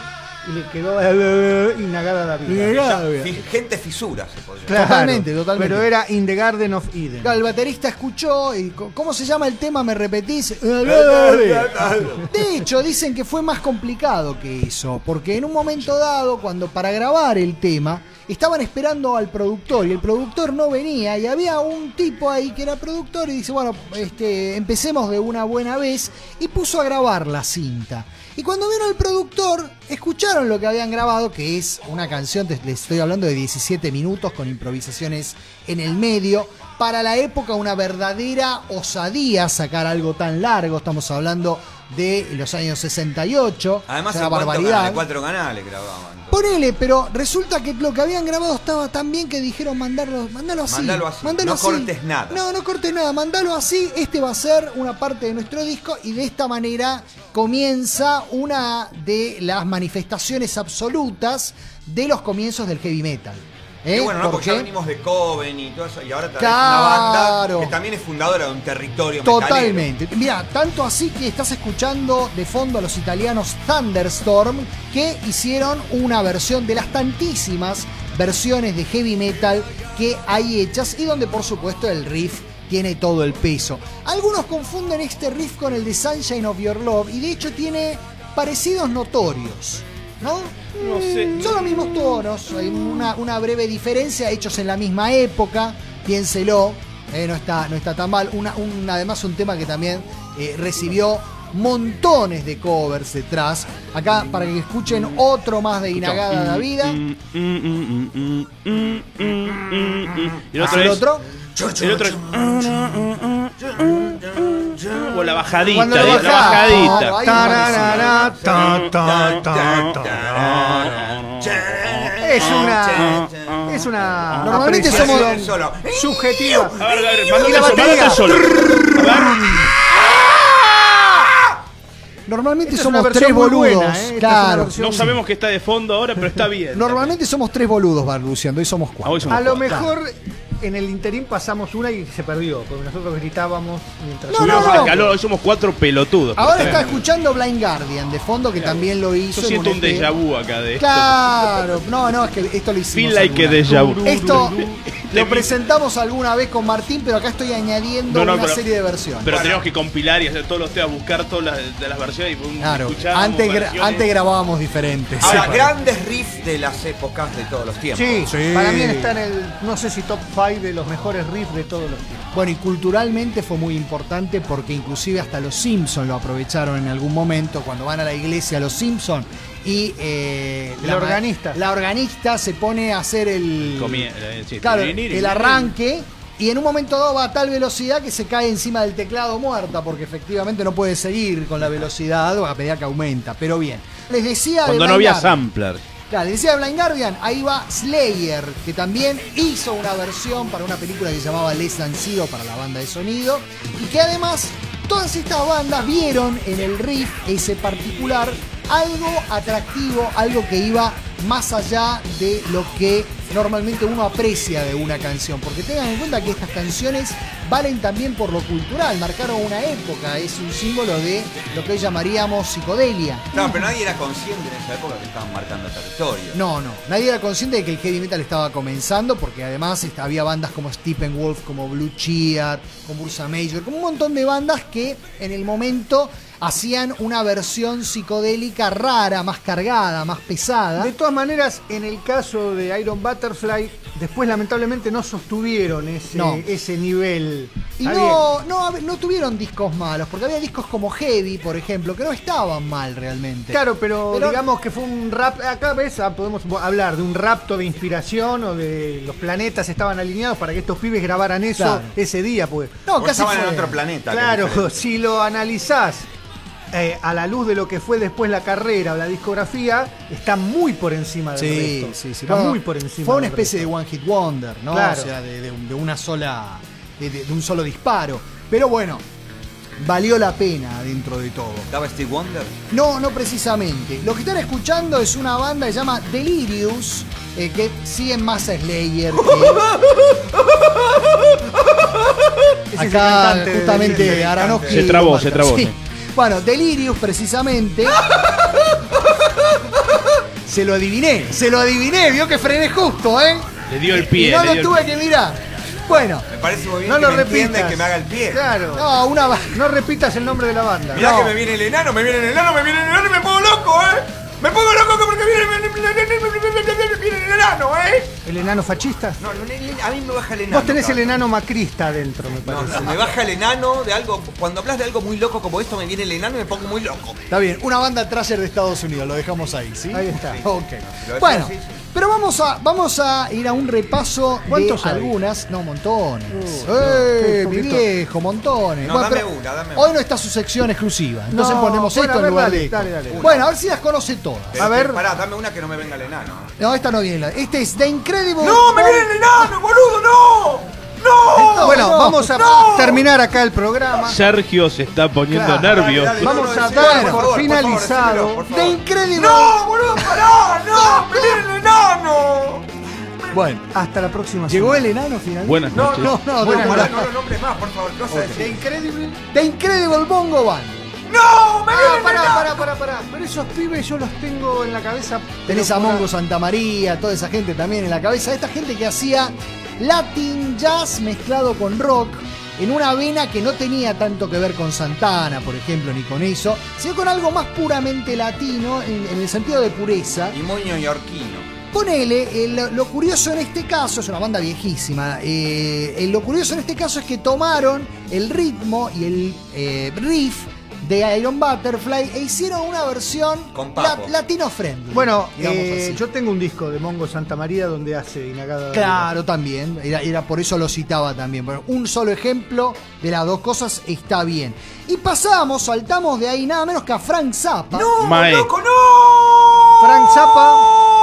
y le quedó eh, Inagada David. Inagada David. Fi- Gente fisura se podría Claro, Totalmente, totalmente. Pero era In the Garden of Eden. Claro, el baterista escuchó y ¿cómo se llama el tema? ¿Me repetís? De hecho, dicen que fue más complicado que eso, porque en un momento dado, cuando para grabar el tema, estaban esperando al productor y el productor no venía y había un tipo ahí que era productor y dice, bueno, este, empecemos de una buena vez y puso a grabar la cinta. Y cuando vino el productor, escucharon lo que habían grabado, que es una canción, les estoy hablando de diecisiete minutos con improvisaciones en el medio. Para la época una verdadera osadía sacar algo tan largo, estamos hablando de los años sesenta y ocho. Además, una en cuatro barbaridad. canales, cuatro canales grababan. Ponele, pero resulta que lo que habían grabado estaba tan bien que dijeron mandarlo, mandalo así. Mándalo así, mandalo no así. cortes nada. No, no cortes nada, mandalo así. Este va a ser una parte de nuestro disco y de esta manera comienza una de las manifestaciones absolutas de los comienzos del heavy metal. ¿Eh? Y bueno, no, porque ya Porque- venimos de Coven y todo eso, y ahora traes Claro. una banda que también es fundadora de un territorio Totalmente. Mira, tanto así que estás escuchando de fondo a los italianos Thunderstorm, que hicieron una versión de las tantísimas versiones de heavy metal que hay hechas y donde por supuesto el riff tiene todo el peso. Algunos confunden este riff con el de Sunshine of Your Love y de hecho tiene parecidos notorios, ¿no? No sé. Son los mismos tonos, hay una, una breve diferencia, hechos en la misma época, piénselo, eh, no, está, no está tan mal. Una, un, además un tema que también eh, recibió montones de covers detrás. Acá para que escuchen otro más de Inagada la vida. Y el otro ¿El es- otro? El otro es. O la bajadita, Cuando la lo bajás, bajadita. claro, ahí Tararara, ta, ta, ta, ta. Es una es una Normalmente apreciación somos- subjetiva. A ver, a ver, Y mándate la eso, batería. mándate solo. A ver. Normalmente Esta es una somos versión tres muy boludos. buena, ¿eh? Esta es una Claro. versión- No sabemos qué está de fondo ahora, pero está bien. Normalmente somos tres boludos, Barluciando, hoy somos Ah, cuatro. hoy somos A lo cuatro. mejor en el interín pasamos una y se perdió, porque nosotros gritábamos mientras No, Subimos no, el no. calor, hoy somos cuatro pelotudos. Ahora pero está bien. escuchando Blind Guardian de fondo, que también lo hizo. Yo en siento un E P. déjà vu acá de esto. Claro, no, no, es que esto lo hicimos. Feel like a alguna vez. déjà vu. Esto lo presentamos alguna vez con Martín, pero acá estoy añadiendo No, no, una pero- serie de versiones. Pero tenemos que compilar y hacer todos los temas, buscar todas las, de las versiones y pum, Claro, escuchábamos antes, gra- versiones. antes grabábamos diferentes. Ahora, Sí. grandes riffs de las épocas de todos los tiempos. Sí, Sí. para mí está en el, no sé si top cinco de los mejores riffs de todos los tiempos. Bueno, y culturalmente fue muy importante porque inclusive hasta los Simpsons lo aprovecharon en algún momento cuando van a la iglesia los Simpsons y eh, La organista. la organista se pone a hacer el, Comie- eh, sí, claro, tiriniri, el arranque y en un momento dado va a tal velocidad que se cae encima del teclado muerta porque efectivamente no puede seguir con la velocidad a medida que aumenta, pero bien. Les decía de Cuando no Blind había Guardian. sampler. Claro, les decía de Blind Guardian, ahí va Slayer, que también hizo una versión para una película que se llamaba Less Than Zero para la banda de sonido, y que además todas estas bandas vieron en el riff ese particular algo atractivo, algo que iba más allá de lo que normalmente uno aprecia de una canción, porque tengan en cuenta que estas canciones valen también por lo cultural, marcaron una época, es un símbolo de lo que hoy llamaríamos psicodelia. No, pero nadie era consciente en esa época que estaban marcando territorio. No, no, nadie era consciente de que el heavy metal estaba comenzando, porque además est- había bandas como Steppenwolf, como Blue Cheer, como Ursa Major, como un montón de bandas que en el momento hacían una versión psicodélica rara, más cargada, más pesada. De todas maneras, en el caso de Iron Butterfly, después lamentablemente no sostuvieron ese, No. ese nivel. Y Está no, no, hab- no tuvieron discos malos, porque había discos como Heavy, por ejemplo, que no estaban mal realmente. Claro, pero, Pero- digamos que fue un rap. Acá ves, ah, podemos hablar de un rapto de inspiración o de los planetas estaban alineados para que estos pibes grabaran eso Claro. ese día, pues. No, Porque casi estaban fue. en otro planeta. que es Claro, diferente. si lo analizás eh, a la luz de lo que fue después la carrera o la discografía, está muy por encima del Sí, resto. sí, sí. Está Bueno, muy por encima. Fue una del especie resto. de One Hit Wonder, ¿no? Claro. O sea, de, de un- de una sola. De, de- de un solo disparo. Pero bueno, valió la pena dentro de todo. ¿Estaba Steve Wonder? No, no precisamente. Lo que están escuchando es una banda que se llama Delirious, eh, que siguen más a Slayer. Que... Ese es el Acá cantante de justamente Delirious. Aronofsky Se trabó, lo se marca. trabó, Sí. sí. Bueno, Delirious precisamente Se lo adiviné, se lo adiviné, vio que frené justo, ¿eh? Le dio el pie. Y no le lo dio tuve el... que mirar. Bueno. Me parece muy bien No que lo me entienda y repitas. que me haga el pie. Claro. No, una va- No repitas el nombre de la banda. Mirá No. que me viene el enano, me viene el enano, me viene el enano y me pongo loco, ¿eh? Me pongo loco porque viene, viene el enano, ¿eh? ¿El enano fascista? No, no, a mí me baja el enano. Vos tenés el cabrón. enano macrista adentro, me No, parece. no, me baja el enano de algo. Cuando hablas de algo muy loco como esto, me viene el enano y me pongo muy loco. Está bien, una banda trasher de Estados Unidos, lo dejamos ahí, ¿sí? Ahí está. Ok. Pero Bueno, sí, sí. pero vamos a, vamos a ir a un repaso de ¿Cuántos hay? algunas. No, montones. Uh, ¡Eh, no, mi poquito. viejo, montones! No, dame pero una, dame hoy una. no está su sección exclusiva. Entonces No, ponemos bueno, esto a en ver, lugar dale, de esto. dale, dale. Bueno, a ver si las conoce todas. Pero A ver. que, Pará, dame una que no me venga el enano. No, esta no viene. la- Este es The Incredible. ¡No, me viene el enano, boludo! ¡No! ¡No! Bueno, no, vamos a no. terminar acá el programa. Sergio se está poniendo Claro, nervioso. dale, dale. Vamos No, no, a decilo, dar por por, favor, por favor, finalizado. decímelo, por The favor. Incredible. ¡No, boludo! ¡Pará! ¡No! ¡Me viene el enano! Bueno, Hasta la próxima llegó el semana. enano finalmente. Buenas No, noches. no, no, Bueno, no, pará, no. no lo nombres más, por favor. ¿Qué vas a decir? The Incredible. The Incredible Bongo Band. ¡No! ¡Me viene Ah, el pará, enano! pará, pará, pará. Pero esos pibes yo los tengo en la cabeza. Tenés pero a por Mongo Santa María, toda esa gente también en la cabeza. Esta gente que hacía Latin Jazz mezclado con rock en una vena que no tenía tanto que ver con Santana, por ejemplo, ni con eso, sino con algo más puramente latino en, en el sentido de pureza. Y muy neoyorquino. Ponele, el- lo curioso en este caso, es una banda viejísima, eh, eh, lo curioso en este caso es que tomaron el ritmo y el eh, riff de Iron Butterfly e hicieron una versión Con papo. latino friendly. Bueno, digamos eh, así. yo tengo un disco de Mongo Santa María donde hace Inagada. Claro, también, era, era por eso lo citaba también. Pero un solo ejemplo de las dos cosas está bien. Y pasamos, saltamos de ahí nada menos que a Frank Zappa. ¡No, Mae. loco, no! Frank Zappa.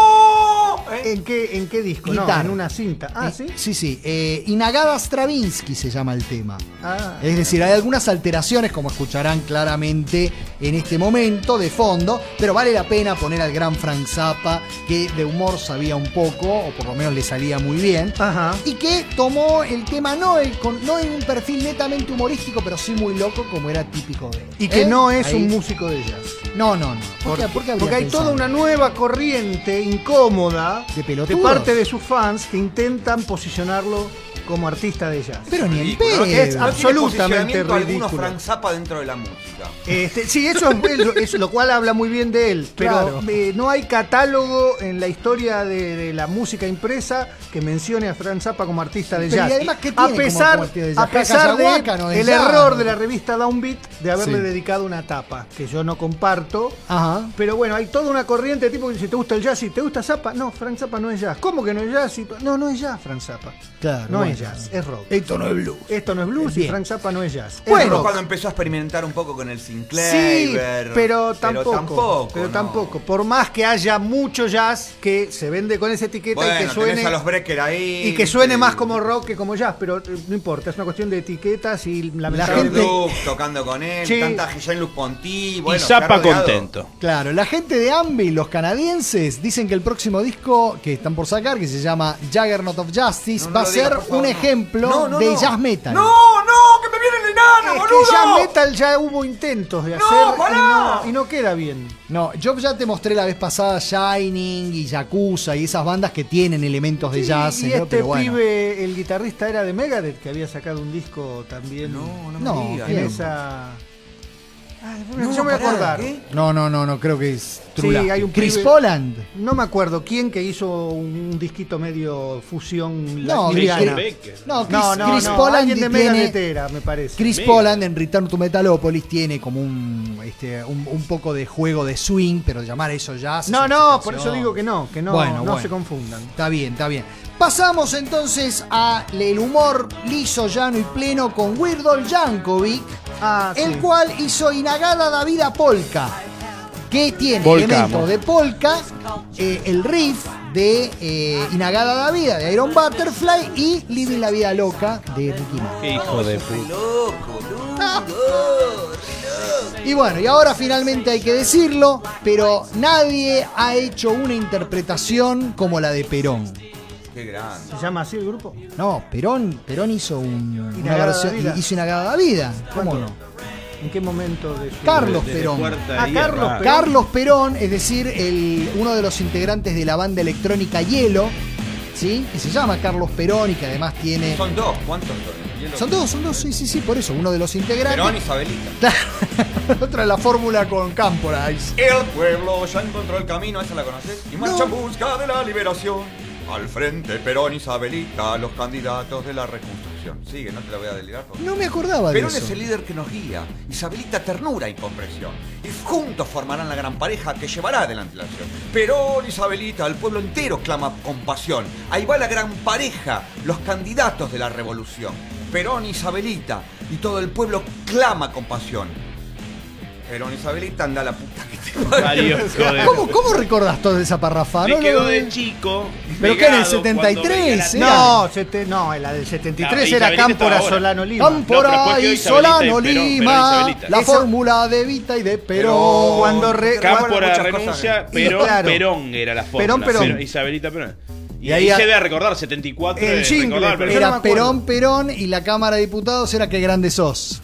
¿Eh? ¿En qué, ¿En qué disco? No, Guitarra. en una cinta. Ah, Eh, ¿sí? Sí, sí. Eh, Inagada Stravinsky se llama el tema. Ah. Es decir, hay algunas alteraciones, como escucharán claramente en este momento, de fondo, pero vale la pena poner al gran Frank Zappa, que de humor sabía un poco, o por lo menos le salía muy bien, Ajá. y que tomó el tema no, el- con- no en un perfil netamente humorístico, pero sí muy loco, como era típico de él. Y que ¿Eh? no es Ahí- un músico de jazz. No, no, no. ¿Por qué- Porque, por qué habría porque hay pensado? toda una nueva corriente incómoda De de pelotudos. parte de sus fans que intentan posicionarlo como artista de jazz. Pero ni en Ridículo, pedo. ¿no? Es No tiene absolutamente posicionamiento alguno ridículo. Frank Zappa dentro de la música. Este, sí, eso es, eso- eso, lo cual habla muy bien de él, pero Claro. eh, no hay catálogo en la historia de, de la música impresa que mencione a Frank Zappa como artista de Pero y jazz. además, ¿qué a tiene como- pesar, como artista de jazz? a pesar de Cacahuaca no es el jazz, error ¿no? de la revista Downbeat de haberle Sí. dedicado una tapa, que yo no comparto. Ajá. Pero bueno, hay toda una corriente de tipo que dice, ¿te gusta el jazz? ¿Y te gusta Zappa? No, Frank Zappa no es jazz. ¿Cómo que no es jazz? Y- No, no es jazz, Frank Zappa. Claro, No bueno. es jazz, es rock. Esto no es blues. Esto no es blues y Bien. Frank Zappa no es jazz. Es Bueno, rock. cuando empezó a experimentar un poco con el Sinclair. Sí, pero tampoco. tampoco, pero no. tampoco. Por más que haya mucho jazz que se vende con esa etiqueta Bueno, y que tenés suene. a los Brecker ahí. Y que suene sí. más como rock que como jazz, pero eh, no importa, es una cuestión de etiquetas y la La Jean gente- Luc tocando con él, Sí. tanta Jean-Luc Ponty, bueno, y se ha Zappa rodeado. contento. Claro, la gente de Anvil, los canadienses, dicen que el próximo disco que están por sacar, que se llama Juggernaut of Justice, No, no va a lo digas, ser por favor, un no. ejemplo No, no, de no. jazz metal. No, no, que me viene el enano, Es boludo. que jazz metal ya hubo intentos de No, hacer y pará. no, y no queda bien. No, yo ya te mostré la vez pasada Shining y Yakuza y esas bandas que tienen elementos de Sí, jazz, y ¿no? este Pero bueno. pibe, el guitarrista era de Megadeth, que había sacado un disco también. No, no me No, digas. en ¿quién? esa. Ah, No, yo me voy a pará, acordar. ¿qué? No, no, no, no, creo que es Trula. hay un Chris pibe- Poland. No me acuerdo quién que hizo un disquito medio fusión No, liviana. Chris- Becker. No, Chris, No, no, Chris no, Poland alguien de tiene, Megadeth era, me parece. Chris Mega. Poland en Return to Metalopolis tiene como un, este, un, un poco de juego de swing, pero llamar eso jazz. No, es no, una por eso excepción. digo que no, que no, Bueno, no bueno. se confundan. Está bien, está bien. Pasamos entonces al humor liso, llano y pleno con Weird Al Yankovic, Ah, el sí. cual hizo Inagada Davida Polka, que tiene Polka, elementos amor. de polka, eh, el riff de eh, Inagada Davida de Iron Butterfly y Living la Vida Loca de Ricky Martin. Qué hijo de puta. Loco, loco. Y bueno, y ahora finalmente hay que decirlo, pero nadie ha hecho una interpretación como la de Perón. Qué grande. ¿Se llama así el grupo? No, Perón, Perón hizo un, una Inagada versión, Davida. hizo Inagada Davida. ¿Cómo ¿Cuánto? no? ¿En qué momento de su... Carlos Desde Perón. Puerta Ah, de Carlos Hierro. Perón. Carlos Perón, es decir, el, uno de los integrantes de la banda electrónica Hielo, ¿sí? Que se llama Carlos Perón y que además tiene... Son dos, ¿cuántos son? Hielo. Son dos, son dos, sí, sí, sí, por eso, uno de los integrantes. Perón y Isabelita. Claro, otra es la fórmula con Cámpora. El pueblo ya encontró el camino, ¿esa la conoces? Y marcha en busca de la liberación. Al frente, Perón y Isabelita, los candidatos de la reconstrucción. Sigue, no te la voy a delirar. Porque... No me acordaba de Perón eso. es el líder que nos guía. Isabelita, ternura y comprensión. Y juntos formarán la gran pareja que llevará adelante la acción. Perón, Isabelita, el pueblo entero clama compasión. Ahí va la gran pareja, los candidatos de la revolución. Perón, Isabelita, y todo el pueblo clama compasión. Perón, Isabelita, anda a la puta que te parió. Varios, joder. ¿Cómo, ¿Cómo recordás toda esa parrafa? Me No, quedó no, de chico. ¿Pero qué, en el pegado setenta y cuando veía tres? la- Era- No, sete- no, la del setenta y tres Claro, era Isabelita Cámpora, estaba ahora. Solano, Lima. No, pero Cámpora después quedó y Isabelita y Solano Perón, Perón y Lima, Isabelita. la Eso- fórmula de Vita y de Pero Perón. cuando re- Cámpora muchas renuncia, cosas. Perón, Claro. Perón era la fórmula. Perón, Perón. Pero Isabelita, Perón. Y, Y ahí ahí se a- debe recordar, setenta y cuatro. El de jingle, recordar, pero pero yo no me Era acuerdo. Perón, Perón y la Cámara de Diputados era qué grande sos.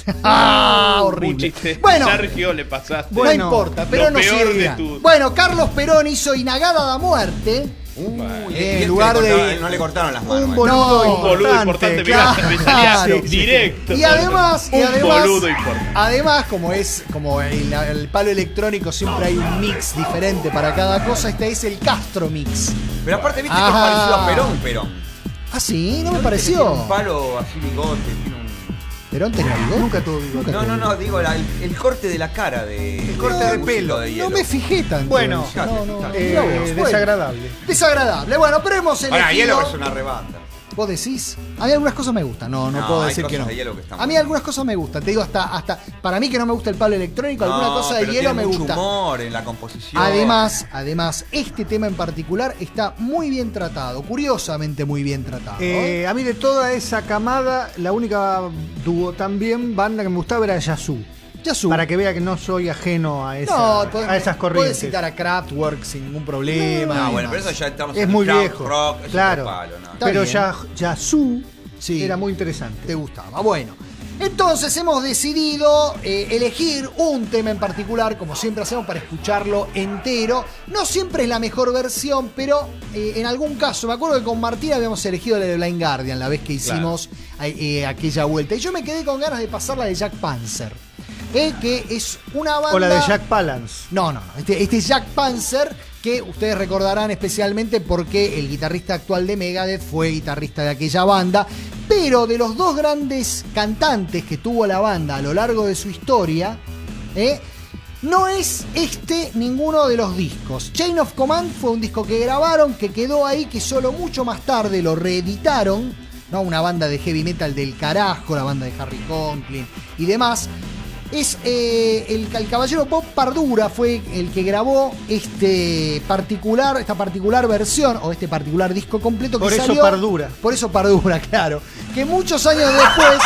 Ah, un horrible. chiste. Bueno, Sergio, le pasaste. no Bueno, importa, pero lo no peor de siga. tu- Bueno, Carlos Perón hizo Inagada da Muerte. Uy, En y este lugar le de- cortaron- no le cortaron las manos. Un eh. boludo Un boludo importante, mirá, claro. me salía Sí, sí, sí. directo. Y además, y Un además, boludo importante. además, como es como el, el palo electrónico siempre hay un mix diferente para cada cosa, este es el Castro Mix. Pero aparte, viste que es Ah. parecido a Perón, Perón. Ah, sí, no me Tiene pareció. un palo así bigote, tiene un... ¿Perón tenía algo? Nunca tuvo bigote. No, no, no, digo la- el, el corte de la cara de... El corte de pelo. de No hielo. me fijé tanto. Bueno, en eso. no, no, no. Eh, Mirá vos, bueno. desagradable. Desagradable. Bueno, pero hemos Ahora, elegido... hielo es una rebanda. ¿Vos decís? A mí algunas cosas me gustan, no, no, No, puedo hay decir que cosas no. de hielo que están A mí buenas. algunas cosas me gustan, te digo, hasta, hasta para mí que no me gusta el palo electrónico, alguna No, cosa de pero hielo tiene me mucho gusta. humor en la composición. Además, además, este tema en particular está muy bien tratado, curiosamente muy bien tratado. ¿eh? Eh, a mí de toda esa camada, la única dúo también, banda que me gustaba era Yazoo. Yazoo. Para que vea que no soy ajeno a, esa, No, podés- a esas podés corrientes. citar a Kraftwerk sin ningún problema. No, y bueno, pero demás. eso ya estamos Es en muy el viejo. rock, es Claro. otro palo, ¿no? Está Pero bien. ya, Yazoo Sí. era muy interesante. Te gustaba. Bueno, entonces hemos decidido eh, elegir un tema en particular, como siempre hacemos, para escucharlo entero. No siempre es la mejor versión, pero eh, en algún caso, me acuerdo que con Martín habíamos elegido la de Blind Guardian la vez que hicimos eh, eh, aquella vuelta. Y yo me quedé con ganas de pasar la de Jack Panzer, eh, que es una banda... O la de Jack Palance. No, no, no. Este, este es Jack Panzer, que ustedes recordarán especialmente porque el guitarrista actual de Megadeth fue guitarrista de aquella banda. Pero de los dos grandes cantantes que tuvo la banda a lo largo de su historia, ¿eh? no es este ninguno de los discos. Chain of Command fue un disco que grabaron, que quedó ahí, que solo mucho más tarde lo reeditaron, ¿no? Una banda de heavy metal del carajo, la banda de Harry Conklin y demás. Es eh, el, el caballero Bob Pardura fue el que grabó este particular, esta particular versión o este particular disco completo que Por eso salió- Pardura. Por eso Pardura, claro. Que muchos años después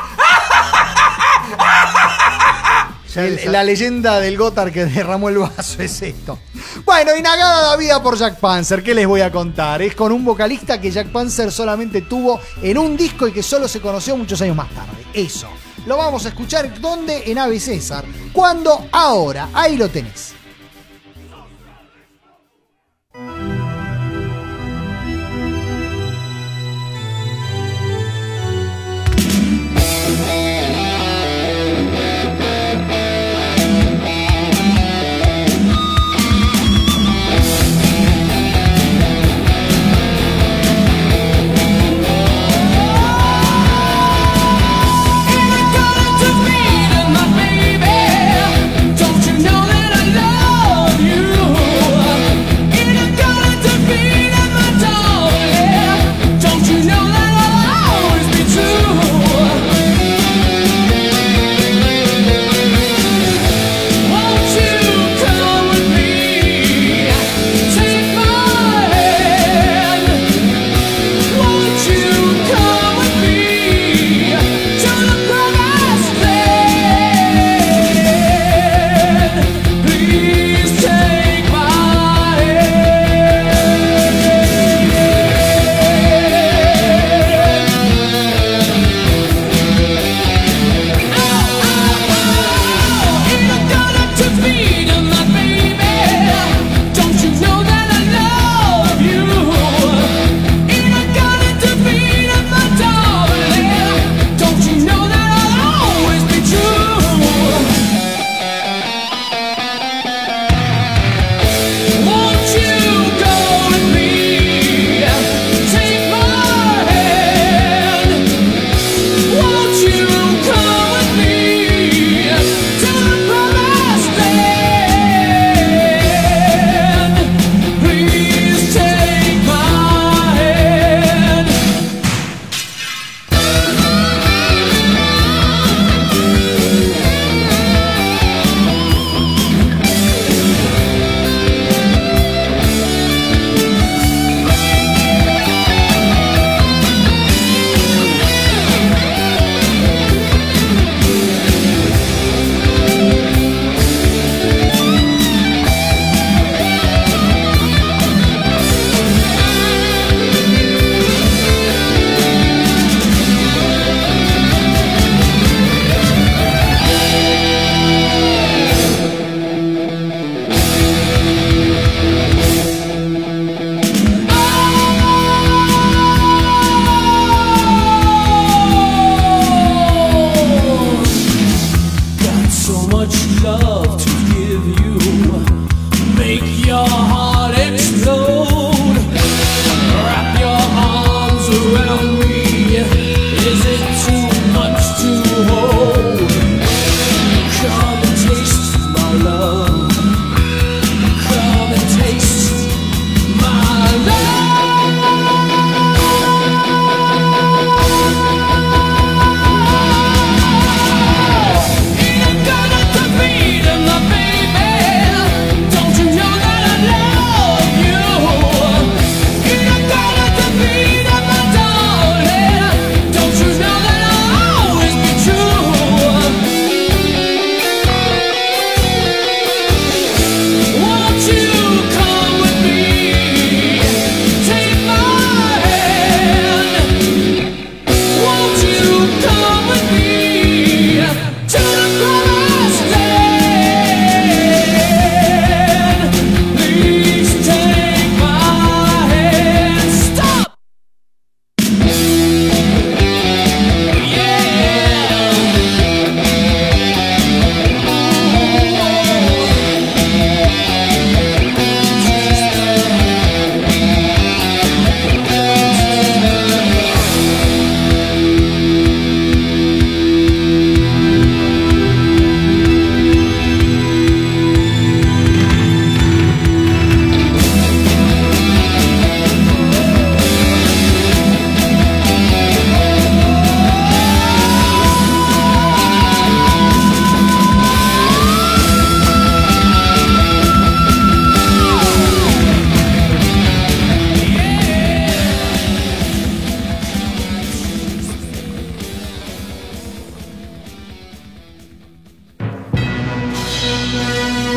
Ya el- esa- la leyenda del Gotthard que derramó el vaso es esto. Bueno, Inagada da vida por Jack Panzer. ¿Qué les voy a contar? Es con un vocalista que Jack Panzer solamente tuvo en un disco y que solo se conoció muchos años más tarde. Eso. Lo vamos a escuchar ¿dónde? En Ave César. ¿Cuándo? Ahora. Ahí lo tenés. Don't you know that I love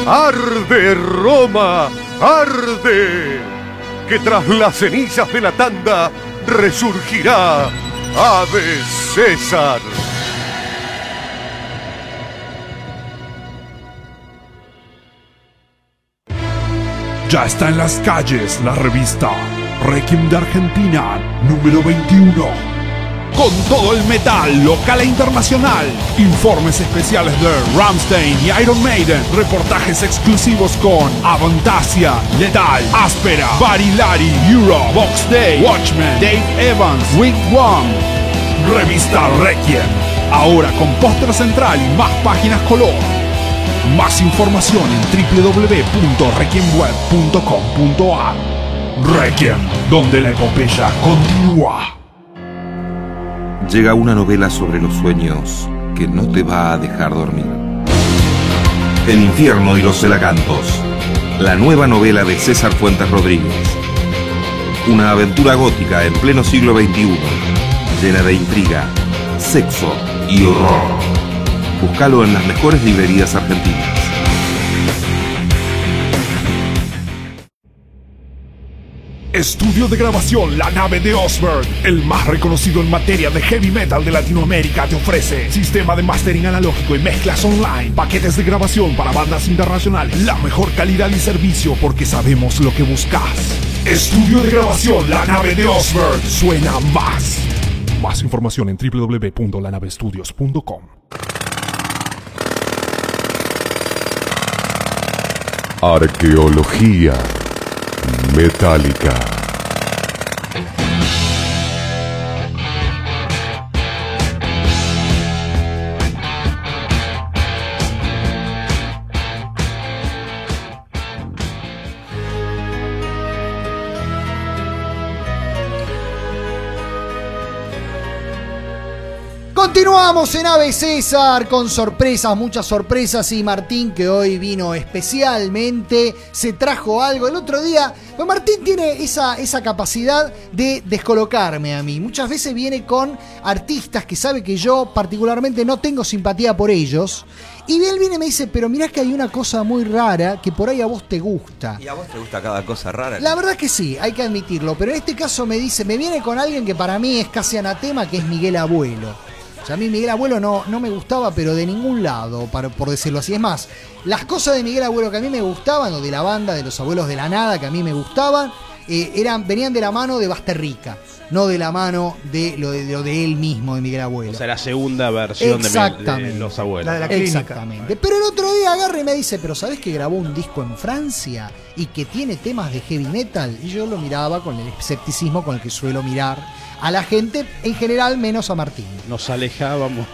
¡Arde Roma! ¡Arde! Que tras las cenizas de la tanda resurgirá Ave César. Ya está en las calles la revista Requiem de Argentina número veintiuno. Con todo el metal local e internacional. Informes especiales de Rammstein y Iron Maiden. Reportajes exclusivos con Avantasia, Lethal, Áspera, Barilari, Euro, Box Day, Watchmen, Dave Evans, Week One. Revista Requiem. Ahora con póster central y más páginas color. Más información en doble u doble u doble u punto requiem web punto com punto a r. Requiem, donde la epopeya continúa. Llega una novela sobre los sueños que no te va a dejar dormir. El infierno y los celacantos. La nueva novela de César Fuentes Rodríguez. Una aventura gótica en pleno siglo veintiuno, llena de intriga, sexo y horror. Búscalo en las mejores librerías argentinas. Estudio de grabación La Nave de Osberg, el más reconocido en materia de heavy metal de Latinoamérica, te ofrece sistema de mastering analógico y mezclas online, paquetes de grabación para bandas internacionales, la mejor calidad y servicio porque sabemos lo que buscas. Estudio de grabación La Nave de Osberg, suena más. Más información en doble u doble u doble u punto la nave estudios punto com. Arqueología metálica. Continuamos en Ave César con sorpresas, muchas sorpresas, y Martín, que hoy vino especialmente, se trajo algo. El otro día, pues Martín tiene esa, esa capacidad de descolocarme a mí. Muchas veces viene con artistas que sabe que yo particularmente no tengo simpatía por ellos. Y él viene y me dice, pero mirá que hay una cosa muy rara que por ahí a vos te gusta. ¿Y a vos te gusta cada cosa rara? La verdad que sí, hay que admitirlo. Pero en este caso me dice, me viene con alguien que para mí es casi anatema, que es Miguel Abuelo. O sea, a mí Miguel Abuelo no, no me gustaba, pero de ningún lado, para, por decirlo así. Es más, las cosas de Miguel Abuelo que a mí me gustaban, o de la banda de los Abuelos de la Nada que a mí me gustaban, eh, eran, venían de la mano de Basterrica, no de la mano de lo de, de, lo de él mismo, de Miguel Abuelo. O sea, la segunda versión de, de Los Abuelos. La de la clínica. Exactamente. Pero el otro día agarra y me dice, pero ¿sabés que grabó un disco en Francia y que tiene temas de heavy metal? Y yo lo miraba con el escepticismo con el que suelo mirar a la gente, en general, menos a Martín. Nos alejábamos.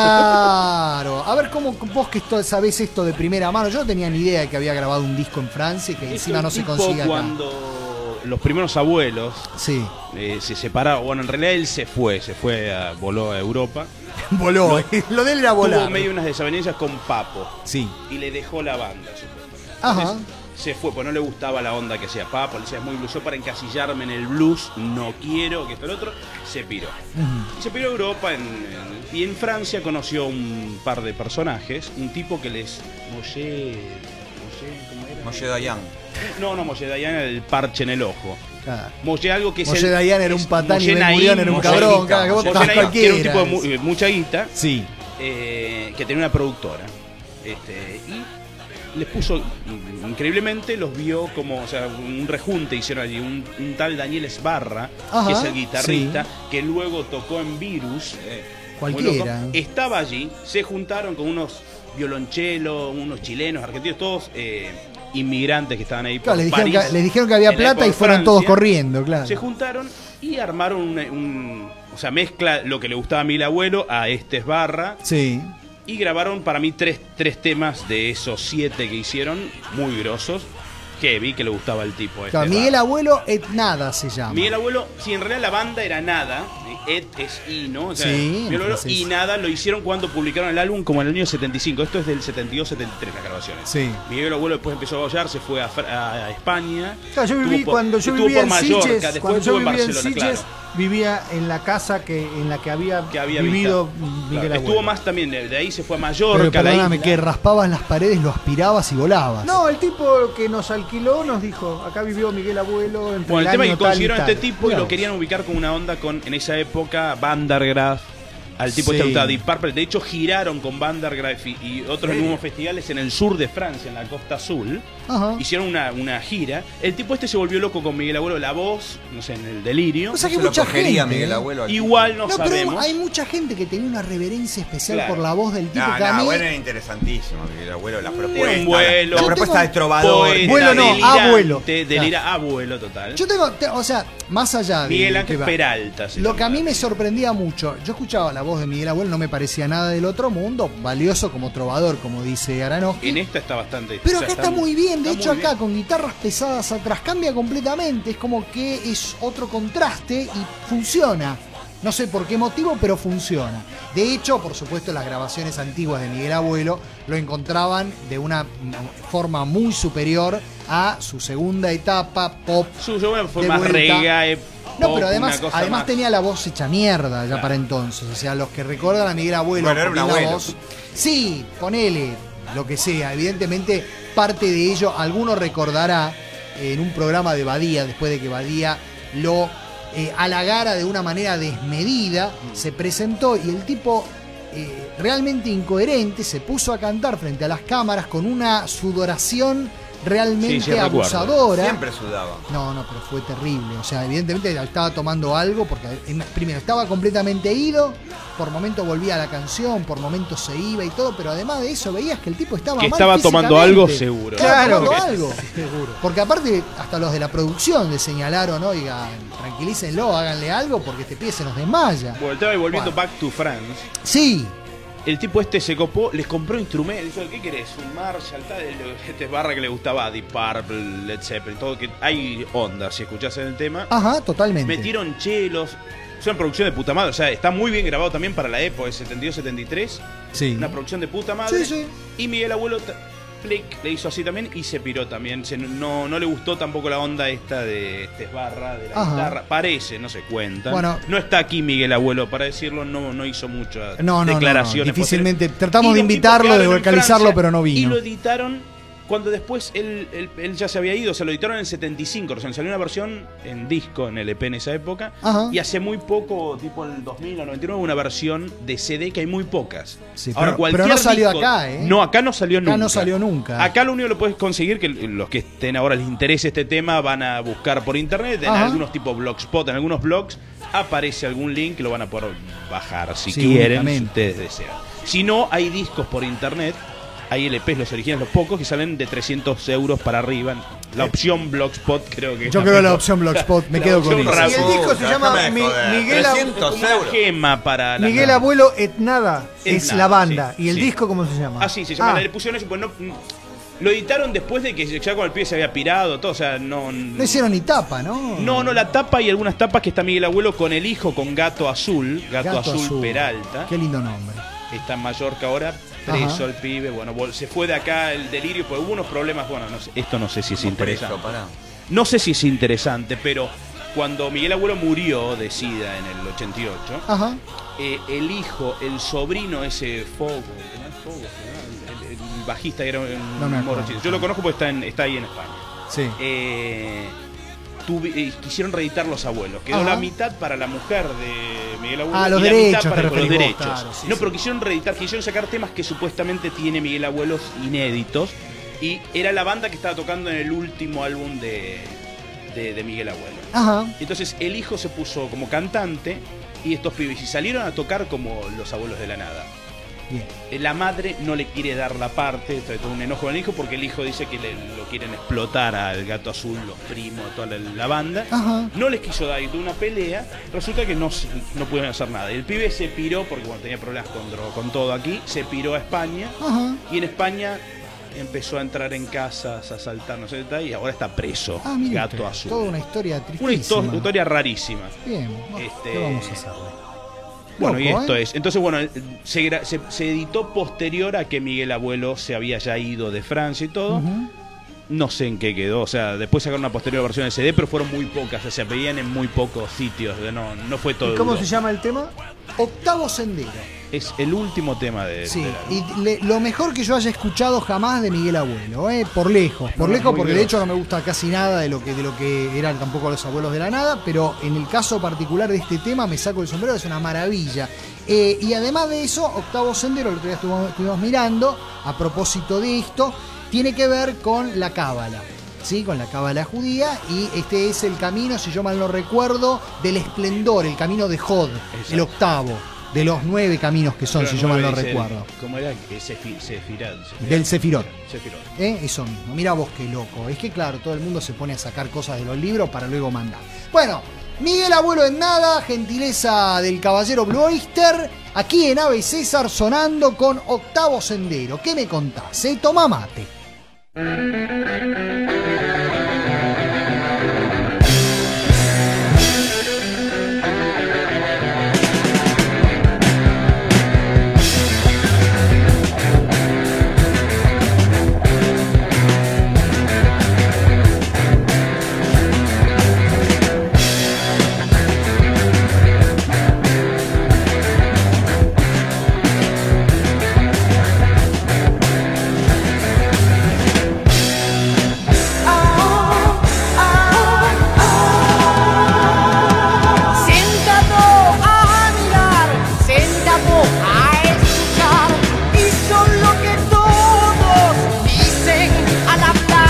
Claro. A ver, ¿cómo vos que esto, sabés esto de primera mano? Yo no tenía ni idea de que había grabado un disco en Francia y que encima no se consigue acá. Cuando los primeros abuelos sí. eh, se separaron, bueno, en realidad él se fue, se fue, a, voló a Europa. Voló, lo, lo de él era volar. Tuvo medio unas desavenencias con Papo. Sí. Y le dejó la banda, supuestamente. Ajá. Entonces, se fue, pues no le gustaba la onda que hacía Papo, le decía es muy blues, yo para encasillarme en el blues no quiero que esto y lo otro, se piró. Uh-huh. Y se piró a Europa en, en, y en Francia conoció un par de personajes, un tipo que les... Moshe... Moshe ¿cómo era? Moshe Dayan. No, no, Moshe Dayan era el parche en el ojo. Ah. Moshe algo que es Moshe el, Dayan era un patán y Ben Gurion era un Moshe cabrón. Guita, Claro, Moshe Dayan, que era un tipo de mu mucha guita. Sí. Eh, que tenía una productora. Este, y les puso, increíblemente, los vio como, o sea, un rejunte hicieron allí, un, un tal Daniel Esbarra, Ajá, que es el guitarrista, sí. que luego tocó en Virus, eh, cualquiera. Estaba allí, se juntaron con unos violonchelos, unos chilenos, argentinos, todos eh, inmigrantes que estaban ahí por claro, les dijeron, París, que, les dijeron que había plata y fueron Francia, todos corriendo, claro. Se juntaron y armaron un, un, o sea, mezcla lo que le gustaba a mi abuelo a este Esbarra. Sí. Y grabaron para mí tres, tres temas de esos siete que hicieron, muy grosos. Que vi que le gustaba el tipo. Claro, este, Miguel va. Abuelo et Nada se llama. Miguel Abuelo, si en realidad la banda era Nada, Ed es I, ¿no? O sea, Sí, Miguel Abuelo entonces- y Nada lo hicieron cuando publicaron el álbum como en el año setenta y cinco. Esto es del setenta y dos setenta y tres las grabaciones. Sí. Miguel Abuelo después empezó a bollar, se fue a, Fr- a- a España. Claro, yo viví, Estuvo por- cuando yo estuvo vivía por en Mallorca, Sitges, después cuando yo estuvo en vivía en Barcelona, Sitges, claro. vivía en la casa que en la que había, Que había vivido visto. Miguel Claro, Abuelo. estuvo más también, de de ahí se fue a Pero Mallorca, la perdóname, isla. que raspabas las paredes, lo aspirabas y volabas. No, el tipo que nos alquiló nos dijo, acá vivió Miguel Abuelo entre Bueno, el tema es año que tal y consiguieron a este tal. tipo y Mirá lo vos. querían ubicar con una onda con, en esa época, Vandergraaf. Al tipo Sí. este le gustaba Deep Purple. De hecho, giraron con Vandergraaf y, y otros mismos festivales en el sur de Francia, en la Costa Azul. Ajá. Hicieron una, una gira. El tipo este se volvió loco con Miguel Abuelo, la voz, no sé, en el delirio. O sea que Se lo mucha cogería gente, Miguel ¿eh? Abuelo. al Igual no, No, pero sabemos. hay mucha gente que tenía una reverencia especial Claro. por la voz del tipo No, que a no, mí... bueno, era interesantísimo, Miguel Abuelo, la propuesta. Era un vuelo. La, la Yo propuesta tengo- de trovador. Poeta, Abuelo no, delirante, abuelo. delira- abuelo total. Yo tengo, te- o sea, más allá de... Miguel Ángel que va- Peralta. se Lo que a llama. mí me sorprendía mucho, yo escuchaba la voz de Miguel Abuelo, no me parecía nada del otro mundo, valioso como trovador, como dice Aranowski. En esta está bastante. Pero o sea, acá está muy bien, de está hecho muy acá bien. con guitarras pesadas atrás cambia completamente, es como que es otro contraste y funciona. No sé por qué motivo, pero funciona. De hecho, por supuesto, las grabaciones antiguas de Miguel Abuelo lo encontraban de una forma muy superior a su segunda etapa pop. Su segunda fue de más vuelta. reggae. No, pop, pero una además, cosa además más- tenía la voz hecha mierda ya Claro. para entonces. O sea, los que recuerdan a Miguel Abuelo, Bueno, era un con la abuelo. voz, sí, ponele lo que sea. Evidentemente, parte de ello, alguno recordará en un programa de Badía, después de que Badía lo eh, halagara de una manera desmedida, se presentó y el tipo eh, realmente incoherente se puso a cantar frente a las cámaras con una sudoración realmente Sí, sí, recuerdo. abusadora. Siempre sudaba. No, no, pero fue terrible. O sea, evidentemente estaba tomando algo porque eh, primero estaba completamente ido, por momentos volvía a la canción, por momentos se iba y todo, pero además de eso veías que el tipo estaba Que mal estaba tomando físicamente. algo seguro. Estaba Claro. tomando algo. Seguro. Porque aparte hasta los de la producción le señalaron, oigan, tranquilícenlo, háganle algo porque este pie se nos desmaya. Bueno, el tema y volviendo Bueno. back to France. Sí, El tipo este se copó, les compró instrumentos. Dijo, ¿qué querés? Un Marshall, tal. Este barra que le gustaba, Deep Purple, Led Zeppelin, todo. Que hay onda, si escuchás el tema. ajá, totalmente. Metieron chelos. Es una producción de puta madre. O sea, está muy bien grabado también para la época, de setenta y dos setenta y tres. Sí. Una producción de puta madre. Sí, sí. Y Miguel Abuelo ta- plic, le hizo así también y se piró también. Se- no, no le gustó tampoco la onda esta de este barra, de la Ajá. guitarra. Parece, no se cuenta. Bueno. No está aquí Miguel Abuelo para decirlo, no, no hizo muchas No, no, no, declaraciones. no, difícilmente. posteriores. Tratamos Y de los tipos invitarlo, de quedaron en localizarlo, Francia pero no vino. Y lo editaron cuando después él, él, él ya se había ido, se lo editaron en el setenta y cinco, o sea, salió una versión en disco, en L P en esa época, Ajá. y hace muy poco, tipo en el dos mil o noventa y nueve, una versión de C D que hay muy pocas. Sí, Ahora, pero- cualquier pero no salió disco- acá, ¿eh? No, acá no salió Acá nunca. no salió nunca. Acá lo único que lo puedes conseguir, que los que estén ahora les interese este tema, van a buscar por internet, en Ajá. algunos tipos blogspot, en algunos blogs, aparece algún link que lo van a poder bajar si Sí, quieren, si únicamente. ustedes desean. Si no, hay discos por internet, hay L Ps, los originales, los pocos, que salen de trescientos euros para arriba. La opción Blogspot creo que es Yo creo que la opción Blogspot, me La quedo con opción eso. Ra- Y el disco se Déjame llama de Mi- joder, Miguel, Ab- trescientos Como una euros. gema para la Miguel Abuelo et Nada Et es Nada, la banda. sí, ¿Y el sí. disco cómo se llama? Ah, sí, se llama. Ah, Le pusieron eso, pues no. Lo editaron después de que ya con el pie se había pirado, todo, o sea, no. No hicieron ni tapa, ¿no? No, no, la tapa y algunas tapas que está Miguel Abuelo con el hijo, con Gato Azul, Gato, Gato Azul, Azul. Peralta. Qué lindo nombre. Está en Mallorca ahora, preso Ajá. el pibe. Bueno, vol- se fue de acá el delirio, pues hubo unos problemas. Bueno, no sé, esto no sé si es Como interesante. preso, pará. No sé si es interesante, pero cuando Miguel Abuelo murió de SIDA en el ochenta y ocho, Ajá. eh, el hijo, el sobrino, ese Fogo, ¿no es Fogo? ¿no? El, el- el bajista era un No me moro acuerdo. chino. Yo lo conozco porque está, en- está ahí en España. Sí. Eh, tuvi- eh, quisieron reeditar Los Abuelos. Quedó Ajá. la mitad para la mujer de Miguel Abuelo Ah, los y la derechos, mitad para te con los referís vos, derechos. claro, sí, no, sí. pero quisieron reeditar, quisieron sacar temas que supuestamente tiene Miguel Abuelo inéditos. Y era la banda que estaba tocando en el último álbum de, de, de Miguel Abuelo. Ajá. Entonces el hijo se puso como cantante y estos pibes y salieron a tocar como los abuelos de la nada. Bien. Eh, La madre no le quiere dar la parte, trae todo un enojo con el hijo porque el hijo dice que le, lo quieren explotar al Gato Azul, los primos, toda la, la banda. Ajá. No les quiso dar y tuvo una pelea, resulta que no, se- no pudieron hacer nada. Y el pibe se piró, porque bueno, tenía problemas con droga, con todo aquí, se piró a España Ajá. y en España empezó a entrar en casas, a asaltar, no sé, y ahora está preso. Ah, mira, Gato azul. toda una historia tristísima. Una histo- historia rarísima. Bien, bueno, Este, ¿qué vamos a hacerle? Bueno, y Loco, esto ¿eh? es. Entonces, bueno, se, gra- se, se editó posterior a que Miguel Abuelo se había ya ido de Francia y todo. Ujú. No sé en qué quedó, o sea, después sacaron una posterior versión de C D, pero fueron muy pocas, o sea, se veían en muy pocos sitios, no, no fue todo. ¿Y cómo Europa. se llama el tema? Octavo Sendero. Es el último tema de, Sí, del álbum. y le- lo mejor que yo haya escuchado jamás de Miguel Abuelo, ¿eh? Por lejos, por No, lejos, muy porque de grosso. hecho no me gusta casi nada de lo que de lo que eran tampoco los abuelos de la nada, pero en el caso particular de este tema me saco el sombrero, es una maravilla. Eh, y además de eso, Octavo Sendero, el otro día estuvimos, estuvimos mirando, a propósito de esto, tiene que ver con la cábala. ¿Sí? Con la cábala judía, y este es el camino, si yo mal no recuerdo, del esplendor, el camino de Jod, Exacto. el octavo de los nueve caminos que son, Pero si yo mal no nueve dice el- recuerdo. ¿Cómo era? Eh, Sefi- Sefirot, Sefirot. Del Sefirot. Sefirot. ¿Eh? Eso mismo. Mira vos qué loco. Es que claro, todo el mundo se pone a sacar cosas de los libros para luego mandar. Bueno, Miguel Abuelo en nada, gentileza del caballero Blue Oyster, aquí en Ave César sonando con Octavo Sendero. ¿Qué me contás? Eh? Toma mate. Sentado a mirar, sentado a escuchar, y son lo que todos dicen al hablar.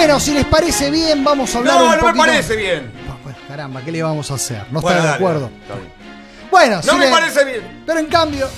Bueno, si les parece bien, vamos a hablar No, un no poquito... me parece bien. Bueno, caramba, ¿qué le vamos a hacer? ¿No Bueno, están de dale, acuerdo? dale, está bien. Bueno, No si me les- parece bien. Pero en cambio,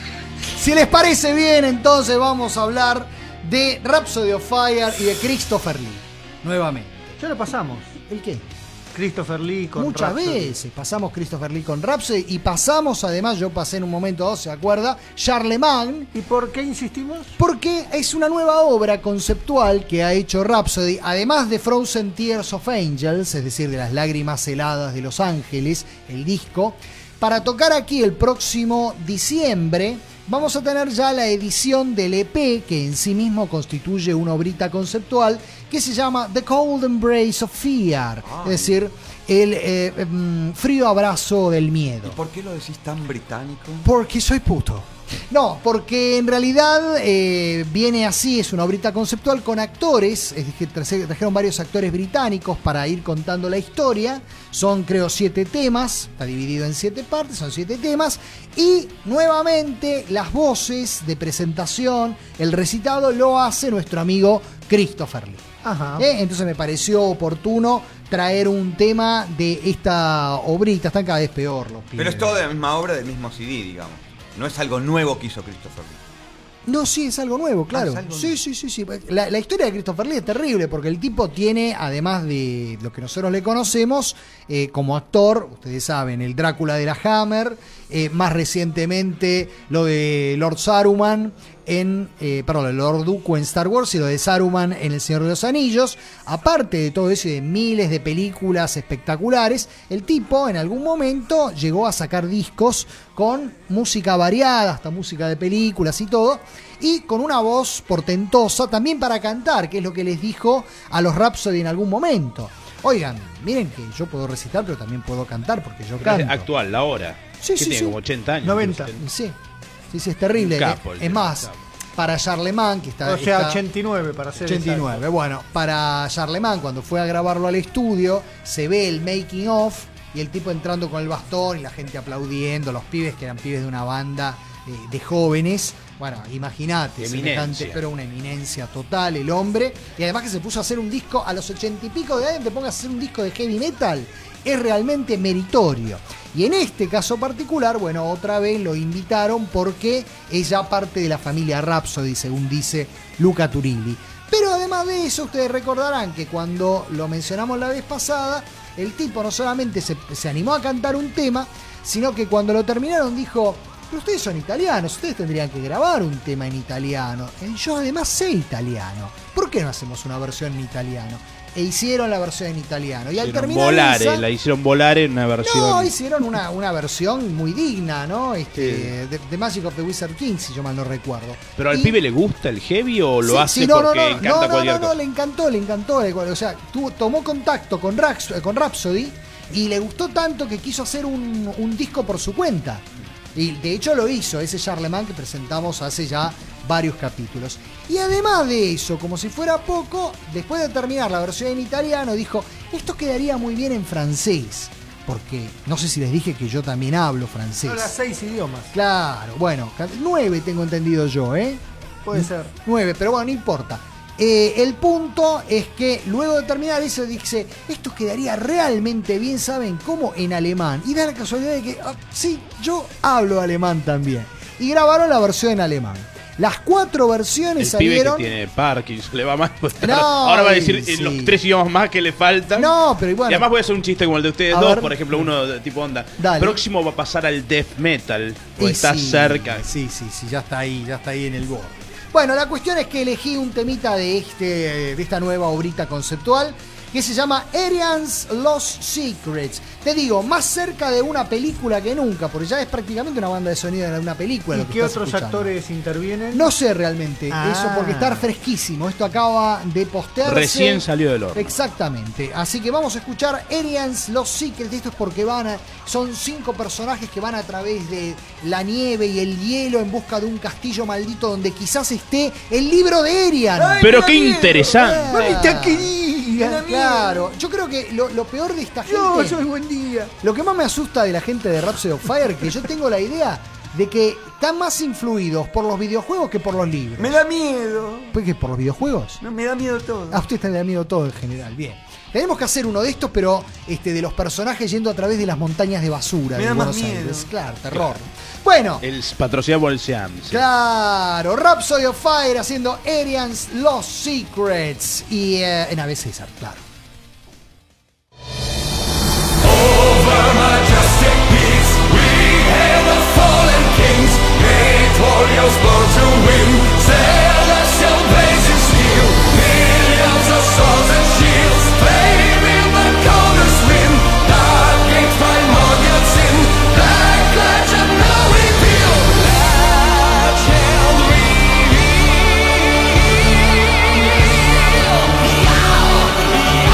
si les parece bien, entonces vamos a hablar de Rhapsody of Fire y de Christopher Lee. Nuevamente. Ya lo pasamos. ¿El qué? Christopher Lee con Muchas Rhapsody. veces pasamos Christopher Lee con Rhapsody y pasamos, además, yo pasé en un momento o dos, ¿se acuerda? Charlemagne. ¿Y por qué insistimos? Porque es una nueva obra conceptual que ha hecho Rhapsody, además de Frozen Tears of Angels, es decir, de las lágrimas heladas de los ángeles, el disco. Para tocar aquí el próximo diciembre, vamos a tener ya la edición del E P, que en sí mismo constituye una obrita conceptual, que se llama The Cold Embrace of Fear, Ah. es decir, el eh, mm, frío abrazo del miedo. ¿Y por qué lo decís tan británico? Porque soy puto. No, porque en realidad eh, viene así, es una obrita conceptual con actores, es decir, traje- trajeron varios actores británicos para ir contando la historia, son creo siete temas, está dividido en siete partes, son siete temas, y nuevamente las voces de presentación, el recitado lo hace nuestro amigo Christopher Lee. Ajá. ¿Eh? Entonces me pareció oportuno traer un tema de esta obrita, están cada vez peor los pibes. Pero es todo de la misma obra, del mismo C D, digamos. No es algo nuevo que hizo Christopher Lee. No, sí, es algo nuevo, claro. Ah, es algo sí, nuevo. sí, sí, sí. La, la historia de Christopher Lee es terrible porque el tipo tiene, además de lo que nosotros le conocemos, eh, como actor, ustedes saben, el Drácula de la Hammer, eh, más recientemente lo de Lord Saruman en, eh, perdón, el Lord Dooku en Star Wars y lo de Saruman en El Señor de los Anillos. Aparte de todo eso y de miles de películas espectaculares, el tipo en algún momento llegó a sacar discos con música variada, hasta música de películas y todo, y con una voz portentosa también para cantar, que es lo que les dijo a los Rhapsody en algún momento. Oigan, miren que yo puedo recitar, pero también puedo cantar porque yo Pero es canto. actual, la hora. Sí, que sí, tiene sí. como ochenta años. noventa. setenta. Sí, sí, sí, es terrible. Un capo, es el más, capo. para Charlemagne, que está... O sea, está- ochenta y nueve para ser ochenta y nueve, bueno, para Charlemagne, cuando fue a grabarlo al estudio, se ve el making of y el tipo entrando con el bastón y la gente aplaudiendo, los pibes que eran pibes de una banda eh, de jóvenes. Bueno, imagínate, Eminencia. semejante, pero una eminencia total el hombre. Y además que se puso a hacer un disco a los ochenta y pico de años, te pongas a hacer un disco de heavy metal, es realmente meritorio. Y en este caso particular, bueno, otra vez lo invitaron porque es ya parte de la familia Rhapsody, según dice Luca Turilli. Pero además de eso, ustedes recordarán que cuando lo mencionamos la vez pasada, el tipo no solamente se, se animó a cantar un tema, sino que cuando lo terminaron dijo: pero ustedes son italianos, ustedes tendrían que grabar un tema en italiano. Y yo además sé italiano. ¿Por qué no hacemos una versión en italiano? E hicieron la versión en italiano. Y al Hicieron terminar Volare, esa- la hicieron Volare en una versión. no, hicieron una, una versión muy digna, ¿no? Este, de, de Magic of the Wizard King, si yo mal no recuerdo. ¿Pero al Y- pibe le gusta el heavy o lo Sí, hace sí, no, no, porque no, encanta no, no, cualquier no, no, cosa? le encantó, le encantó. le- O sea, tuvo- tomó contacto con, Rax, con Rhapsody y le gustó tanto que quiso hacer un, un disco por su cuenta. Y de hecho lo hizo, ese Charlemagne que presentamos hace ya varios capítulos. Y además de eso, como si fuera poco, después de terminar la versión en italiano, dijo: esto quedaría muy bien en francés. Porque no sé si les dije que yo también hablo francés. Habla seis idiomas. Claro, bueno, nueve tengo entendido yo, ¿eh? Puede ser. Nueve, pero bueno, no importa. Eh, el punto es que luego de terminar eso dice: esto quedaría realmente bien, ¿saben cómo? En alemán. Y da la casualidad de que, ah, sí, yo hablo alemán también. Y grabaron la versión en alemán. Las cuatro versiones El pibe salieron... que tiene Parkinson le va mal. No, Ahora va a decir sí. eh, los tres idiomas más que le faltan. No, pero bueno. Y además voy a hacer un chiste como el de ustedes A dos, ver. por ejemplo, uno de tipo onda. Dale. Próximo va a pasar al death metal. O Y está sí, cerca. Sí, sí, sí, ya está ahí, ya está ahí en el borde. Bueno, la cuestión es que elegí un temita de, este, de esta nueva obrita conceptual que se llama Arian's Lost Secrets. Te digo, más cerca de una película que nunca, porque ya es prácticamente una banda de sonido de una película. ¿Y lo que qué estás otros escuchando. actores intervienen? No sé realmente Ah. eso, porque está fresquísimo. Esto acaba de postearse. Recién salió del horno. Exactamente. Así que vamos a escuchar Arian's Lost Secrets. Esto es porque van a, son cinco personajes que van a través de la nieve y el hielo en busca de un castillo maldito donde quizás esté el libro de Arian. Ay, Pero me qué da miedo. interesante. Mami, te quería. Claro, yo creo que lo, lo peor de esta gente, No, soy buen día. lo que más me asusta de la gente de Rhapsody of Fire, que yo tengo la idea de que están más influidos por los videojuegos que por los libros. Me da miedo. ¿Por qué? ¿Por los videojuegos? No, me da miedo todo. A usted te da miedo todo en general, bien. Tenemos que hacer uno de estos, pero este, de los personajes yendo a través de las montañas de basura Me de da Buenos más miedo. Aires. Claro, terror. Bueno. El patrocinado por el SEAM. Sí. Claro, Rhapsody of Fire haciendo Arian's Lost Secrets. Y eh, en Ave César, claro. Over majestic peaks, we hail the fallen kings, victorious born to win, celestial blazing steel, millions of swords and shields, flaming the coldest wind, dark gates primordial sin, black legend now reveal, legend reveal.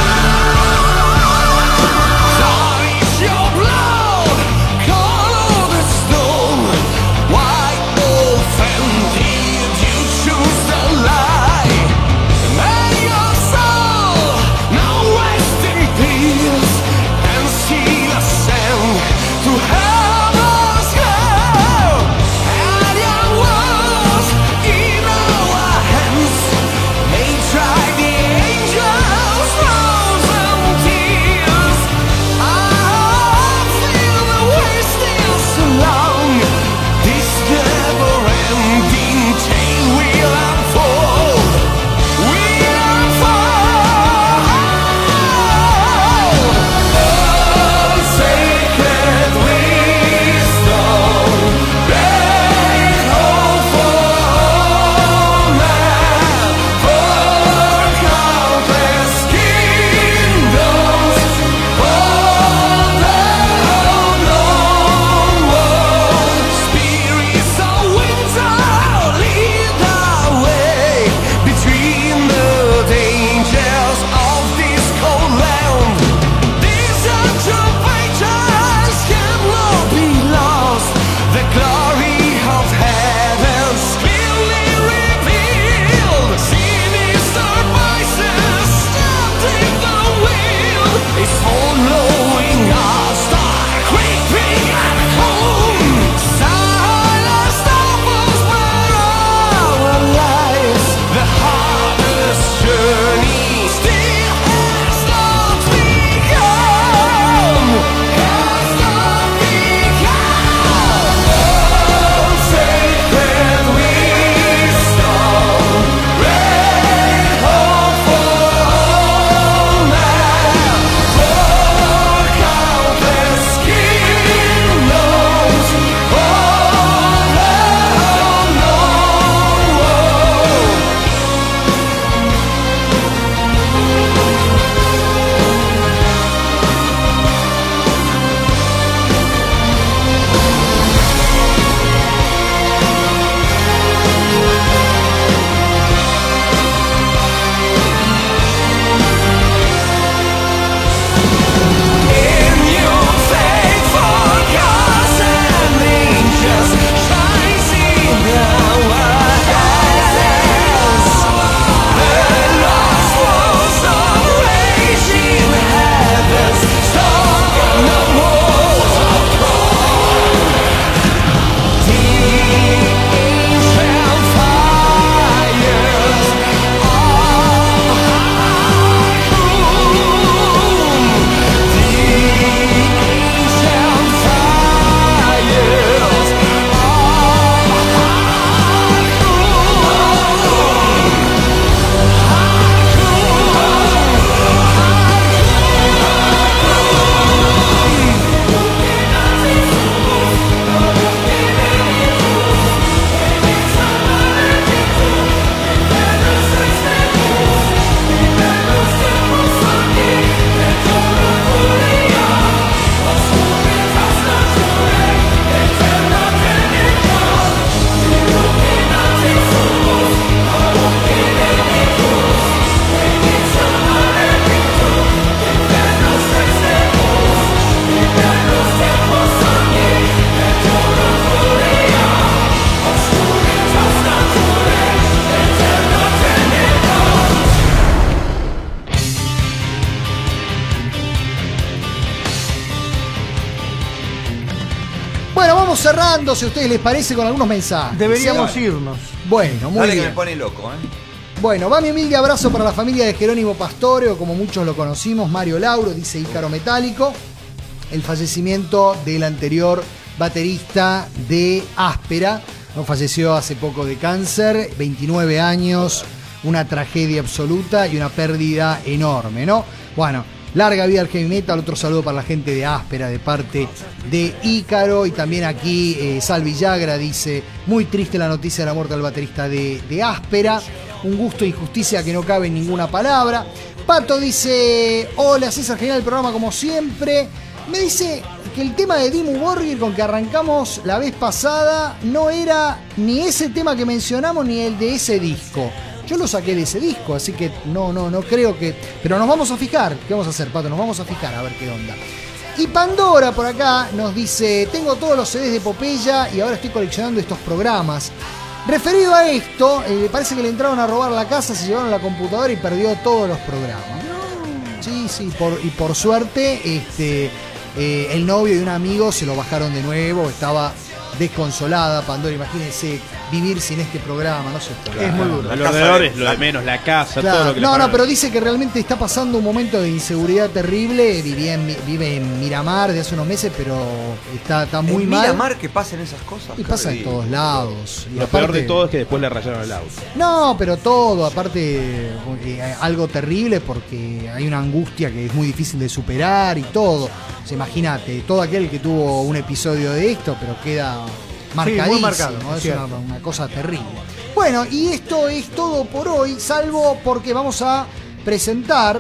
cerrando, si a ustedes les parece, con algunos mensajes. Deberíamos ¿sí? irnos. Bueno, muy Dale bien. que me pone loco, ¿eh? Bueno, va mi humilde abrazo para la familia de Jerónimo Pastore, o como muchos lo conocimos, Mario Lauro, dice Ícaro Metálico. El fallecimiento del anterior baterista de Áspera, ¿no? Falleció hace poco de cáncer, veintinueve años, una tragedia absoluta y una pérdida enorme, ¿no? Bueno, larga vida al heavy metal. Otro saludo para la gente de Áspera de parte de Ícaro. Y también aquí eh, Sal Villagra dice: muy triste la noticia de la muerte del baterista de, de Áspera. Un gusto e injusticia que no cabe en ninguna palabra. Pato dice: hola César, genial el programa como siempre. Me dice que el tema de Dimmu Borgir con que arrancamos la vez pasada no era ni ese tema que mencionamos ni el de ese disco. Yo lo saqué de ese disco, así que no, no, no creo que... Pero nos vamos a fijar. ¿Qué vamos a hacer, Pato? Nos vamos a fijar a ver qué onda. Y Pandora por acá nos dice: tengo todos los C Ds de Popella y ahora estoy coleccionando estos programas. Referido a esto, eh, parece que le entraron a robar la casa, se llevaron la computadora y perdió todos los programas. Sí, sí, por, y por suerte este, eh, el novio de un amigo se lo bajaron de nuevo, estaba desconsolada Pandora. Imagínense vivir sin este programa, no sé. Es muy duro. El ordenador es lo de menos, la casa, claro, todo lo que No, le no, pero dice que realmente está pasando un momento de inseguridad terrible. Vive en, vive en Miramar de hace unos meses, pero está, está muy ¿En mal. Miramar que pasen esas cosas? Y pasa en todos lados. Y lo aparte, peor de todo es que después le rayaron el auto. No, pero todo, aparte, eh, algo terrible porque hay una angustia que es muy difícil de superar y todo. O sea, imagínate, todo aquel que tuvo un episodio de esto, pero queda marcadísimo, sí, muy marcado, ¿no? Es cierto. una, una cosa terrible. Bueno, y esto es todo por hoy, salvo porque vamos a presentar,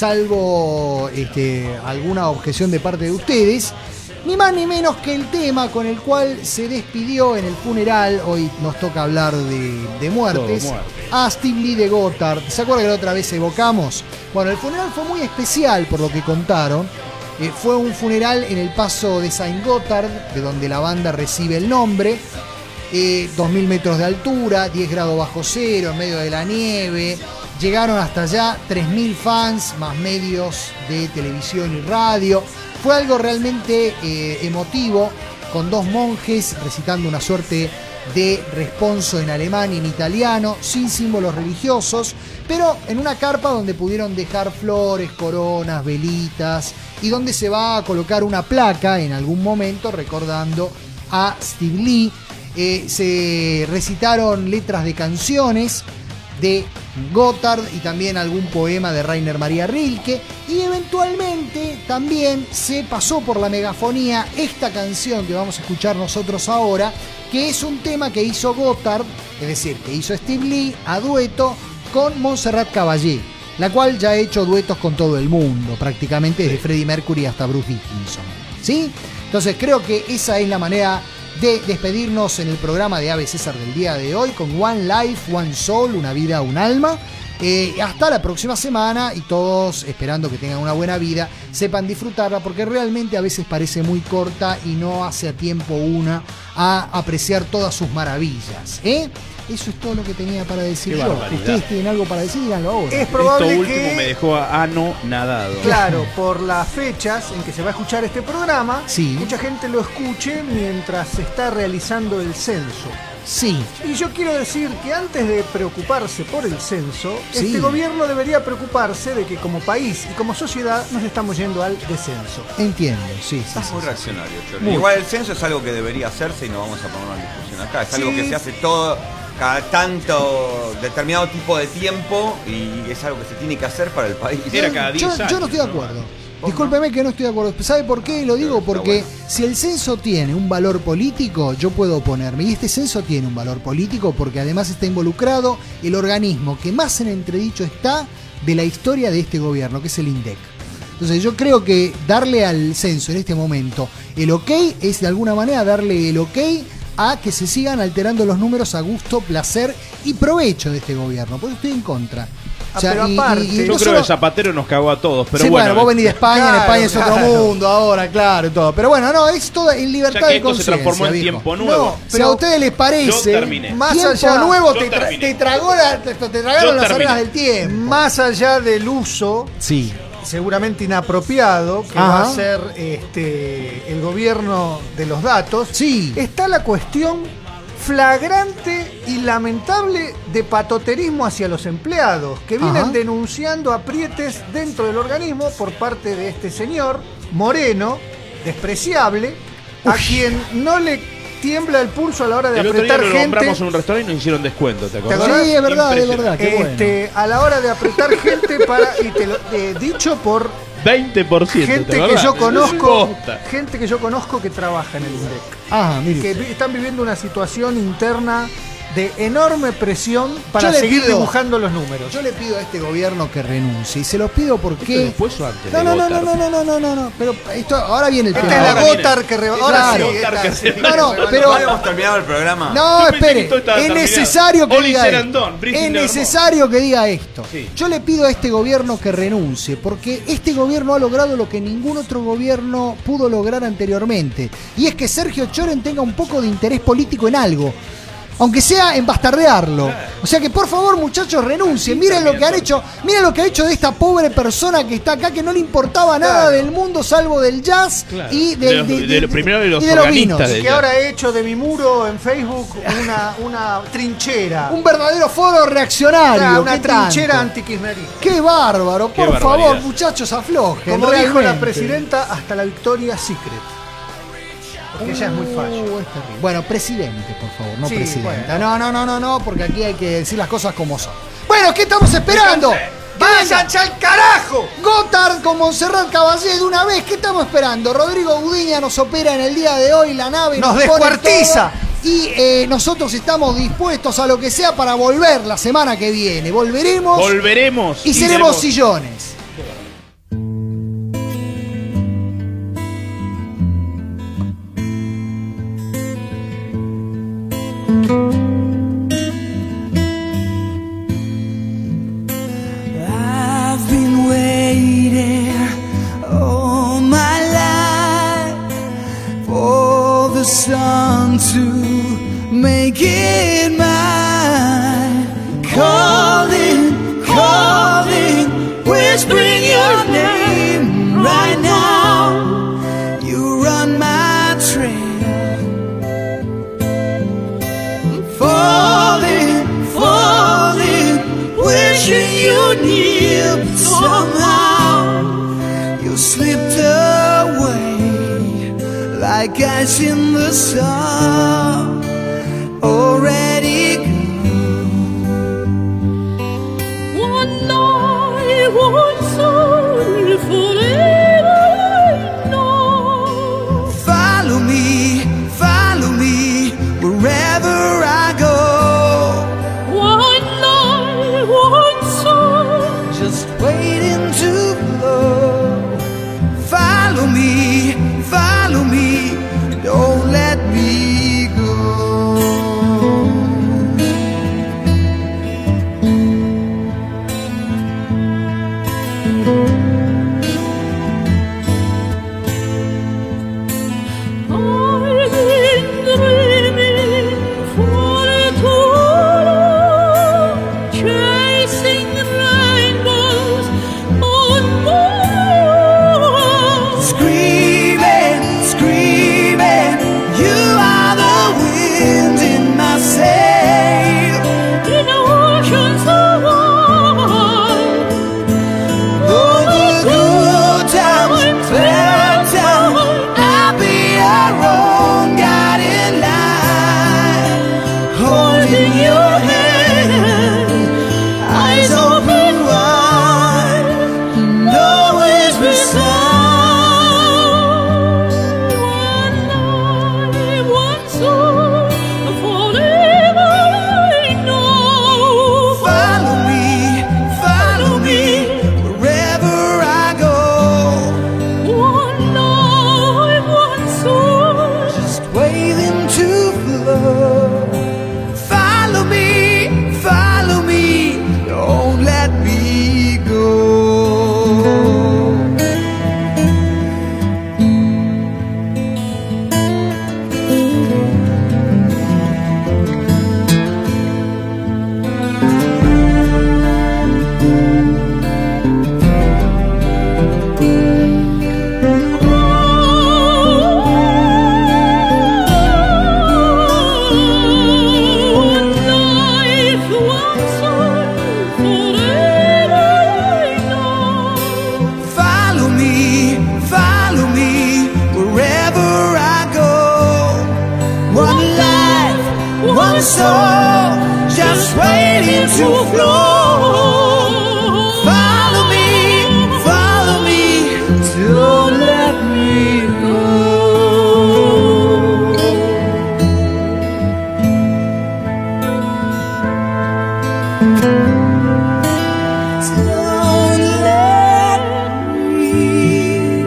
salvo este, alguna objeción de parte de ustedes, ni más ni menos que el tema con el cual se despidió en el funeral. Hoy nos toca hablar de, de muertes. Todo muerte. A Steve Lee de Gotthard. ¿Se acuerdan que la otra vez evocamos? Bueno, el funeral fue muy especial por lo que contaron. Eh, fue un funeral en el paso de Saint Gotthard, de donde la banda recibe el nombre. Eh, dos mil metros de altura, diez grados bajo cero, en medio de la nieve. Llegaron hasta allá tres mil fans, más medios de televisión y radio. Fue algo realmente eh, emotivo, con dos monjes recitando una suerte de responso en alemán y en italiano, sin símbolos religiosos, pero en una carpa donde pudieron dejar flores, coronas, velitas, y donde se va a colocar una placa en algún momento recordando a Steve Lee. Eh, se recitaron letras de canciones de Gotthard y también algún poema de Rainer Maria Rilke, y eventualmente también se pasó por la megafonía esta canción que vamos a escuchar nosotros ahora, que es un tema que hizo Gotthard, es decir, que hizo Steve Lee a dueto con Montserrat Caballé, la cual ya ha hecho duetos con todo el mundo, prácticamente desde Freddie Mercury hasta Bruce Dickinson, ¿sí? Entonces creo que esa es la manera de despedirnos en el programa de Ave César del día de hoy, con One Life, One Soul, una vida, un alma. Eh, hasta la próxima semana, y todos esperando que tengan una buena vida, sepan disfrutarla, porque realmente a veces parece muy corta y no hace a tiempo una a apreciar todas sus maravillas, ¿eh? Eso es todo lo que tenía para decir Qué yo. barbaridad. Ustedes tienen algo para decir, díganlo ahora. Es probable Esto último que- me dejó ano nadado. Claro, por las fechas en que se va a escuchar este programa, Sí. mucha gente lo escuche mientras se está realizando el censo. Sí. Y yo quiero decir que antes de preocuparse por el censo, Sí. este gobierno debería preocuparse de que como país y como sociedad nos estamos yendo al descenso. Entiendo, sí, sí. Estás sí, muy sí. reaccionario, Chorri. Muy. Igual el censo es algo que debería hacerse y no vamos a poner una discusión acá. Es Sí. algo que se hace todo, cada tanto, determinado tipo de tiempo, y es algo que se tiene que hacer para el país. Era cada diez Yo, años. yo no estoy de acuerdo. Discúlpeme que no estoy de acuerdo. ¿Sabe por qué lo digo? Porque si el censo tiene un valor político, yo puedo oponerme. Y este censo tiene un valor político porque además está involucrado el organismo que más en entredicho está de la historia de este gobierno, que es el INDEC. Entonces yo creo que darle al censo en este momento el ok es de alguna manera darle el ok a que se sigan alterando los números a gusto, placer y provecho de este gobierno. Por eso estoy en contra. Ah, pero aparte- Yo no creo solo- que Zapatero nos cagó a todos, pero sí, bueno, bueno. vos venís de España, en Claro, España es otro claro. mundo ahora, claro, y todo. Pero bueno, no, es todo en libertad Ya que de esto se conciencia, transformó en viejo. tiempo nuevo. No, Si a ustedes les Yo parece, terminé. Más tiempo allá- nuevo Yo te, tra- terminé. te tragó la, te, te tragaron Yo las terminé. arenas del tiempo. Más allá del uso Sí, seguramente inapropiado, que Ajá. va a ser este, el gobierno de los datos, sí. está la cuestión flagrante y lamentable de patoterismo hacia los empleados, que vienen Ajá. denunciando aprietes dentro del organismo por parte de este señor Moreno, despreciable, a quien no le tiembla el pulso a la hora de El otro día apretar lo gente. nombramos en un restaurante y nos hicieron descuento, ¿te ¿Te acordás? acordás? Sí, es verdad, es verdad. Qué Este, bueno. a la hora de apretar gente para, y te lo, eh, dicho por veinte por ciento. gente ¿te que acordás? yo conozco, Posta. gente que yo conozco que trabaja en el INDEC, Ah, mire. que vi- están viviendo una situación interna de enorme presión para Yo le seguir pido- dibujando los números. Yo le pido a este gobierno que renuncie y se lo pido porque. ¿Después o antes No, de no, no, no, Gotthard? no, no, no, no, no, no. Pero esto ahora viene el Esta tema. es la Ahora viene- Gotthard que reba- ahora Claro. sí, Gotthard esta- que se- No, no, pero. ¿No habíamos terminado el programa? No, Yo pensé que espere. todo estaba Es terminado. necesario que Oli diga Serandón, esto. Brigitte Es Lermont. necesario que diga esto. Sí. Yo le pido a este gobierno que renuncie, porque este gobierno ha logrado lo que ningún otro gobierno pudo lograr anteriormente. Y es que Sergio Choren tenga un poco de interés político en algo. Aunque sea en bastardearlo. O sea que por favor, muchachos, renuncien. Miren lo que han hecho. Miren lo que ha hecho de esta pobre persona que está acá, que no le importaba nada del mundo salvo del jazz Claro. y De del, los- de- de de- los- primero de los y de los organistas vinos. de- que ahora he hecho de mi muro en Facebook una, una trinchera. Un verdadero foro reaccionario. Una, una ¿qué tanto? trinchera antikirchnerista. Qué bárbaro, Qué por favor, barbaridad. muchachos, aflojen. Como dijo la realmente. presidenta, hasta la victoria secret. Porque ella es muy fallo. Uh, es terrible. Bueno, presidente, por favor, no Sí, presidenta. bueno. No, no, no, no, no, porque aquí hay que decir las cosas como son. Bueno, ¿qué estamos esperando? ¡Váyanse al carajo! Gotthard con Montserrat Caballé de una vez. ¿Qué estamos esperando? Rodrigo Gudiña nos opera en el día de hoy. La nave Nos pone descuartiza. todo. Y eh, nosotros estamos dispuestos a lo que sea para volver la semana que viene. Volveremos Volveremos. y seremos sillones. I've been waiting all my life for the sun to make it mine. Calling, calling, whispering your name right now. You run my trail. Falling, falling, wishing you near, but somehow you slipped away like ice in the sun. Already gone. One night, one soul, forever I know. Follow me, follow me, wherever I go. One night, one soul, just waiting to blow. Follow me, follow me, don't let me go. to flow. Follow me, follow me, don't let me go. Don't let me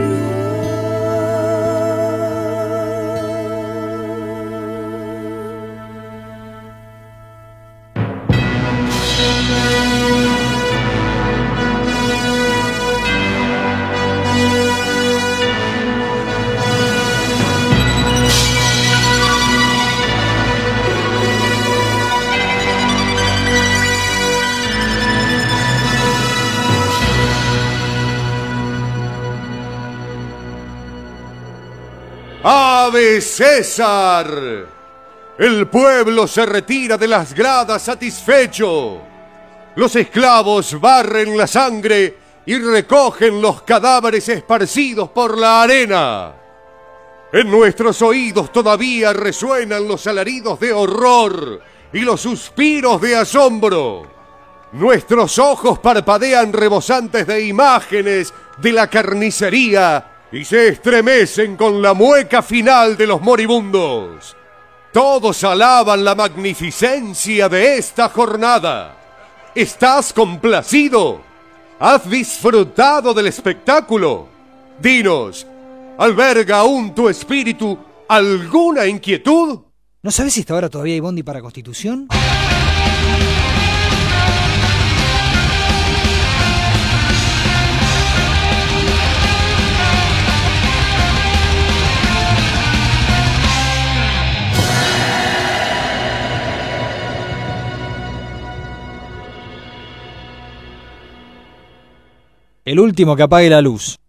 ¡Ave César! El pueblo se retira de las gradas satisfecho. Los esclavos barren la sangre y recogen los cadáveres esparcidos por la arena. En nuestros oídos todavía resuenan los alaridos de horror y los suspiros de asombro. Nuestros ojos parpadean rebosantes de imágenes de la carnicería y se estremecen con la mueca final de los moribundos. Todos alaban la magnificencia de esta jornada. ¿Estás complacido? ¿Has disfrutado del espectáculo? Dinos, ¿alberga aún tu espíritu alguna inquietud? ¿No sabes si hasta ahora todavía hay bondi para Constitución? El último que apague la luz.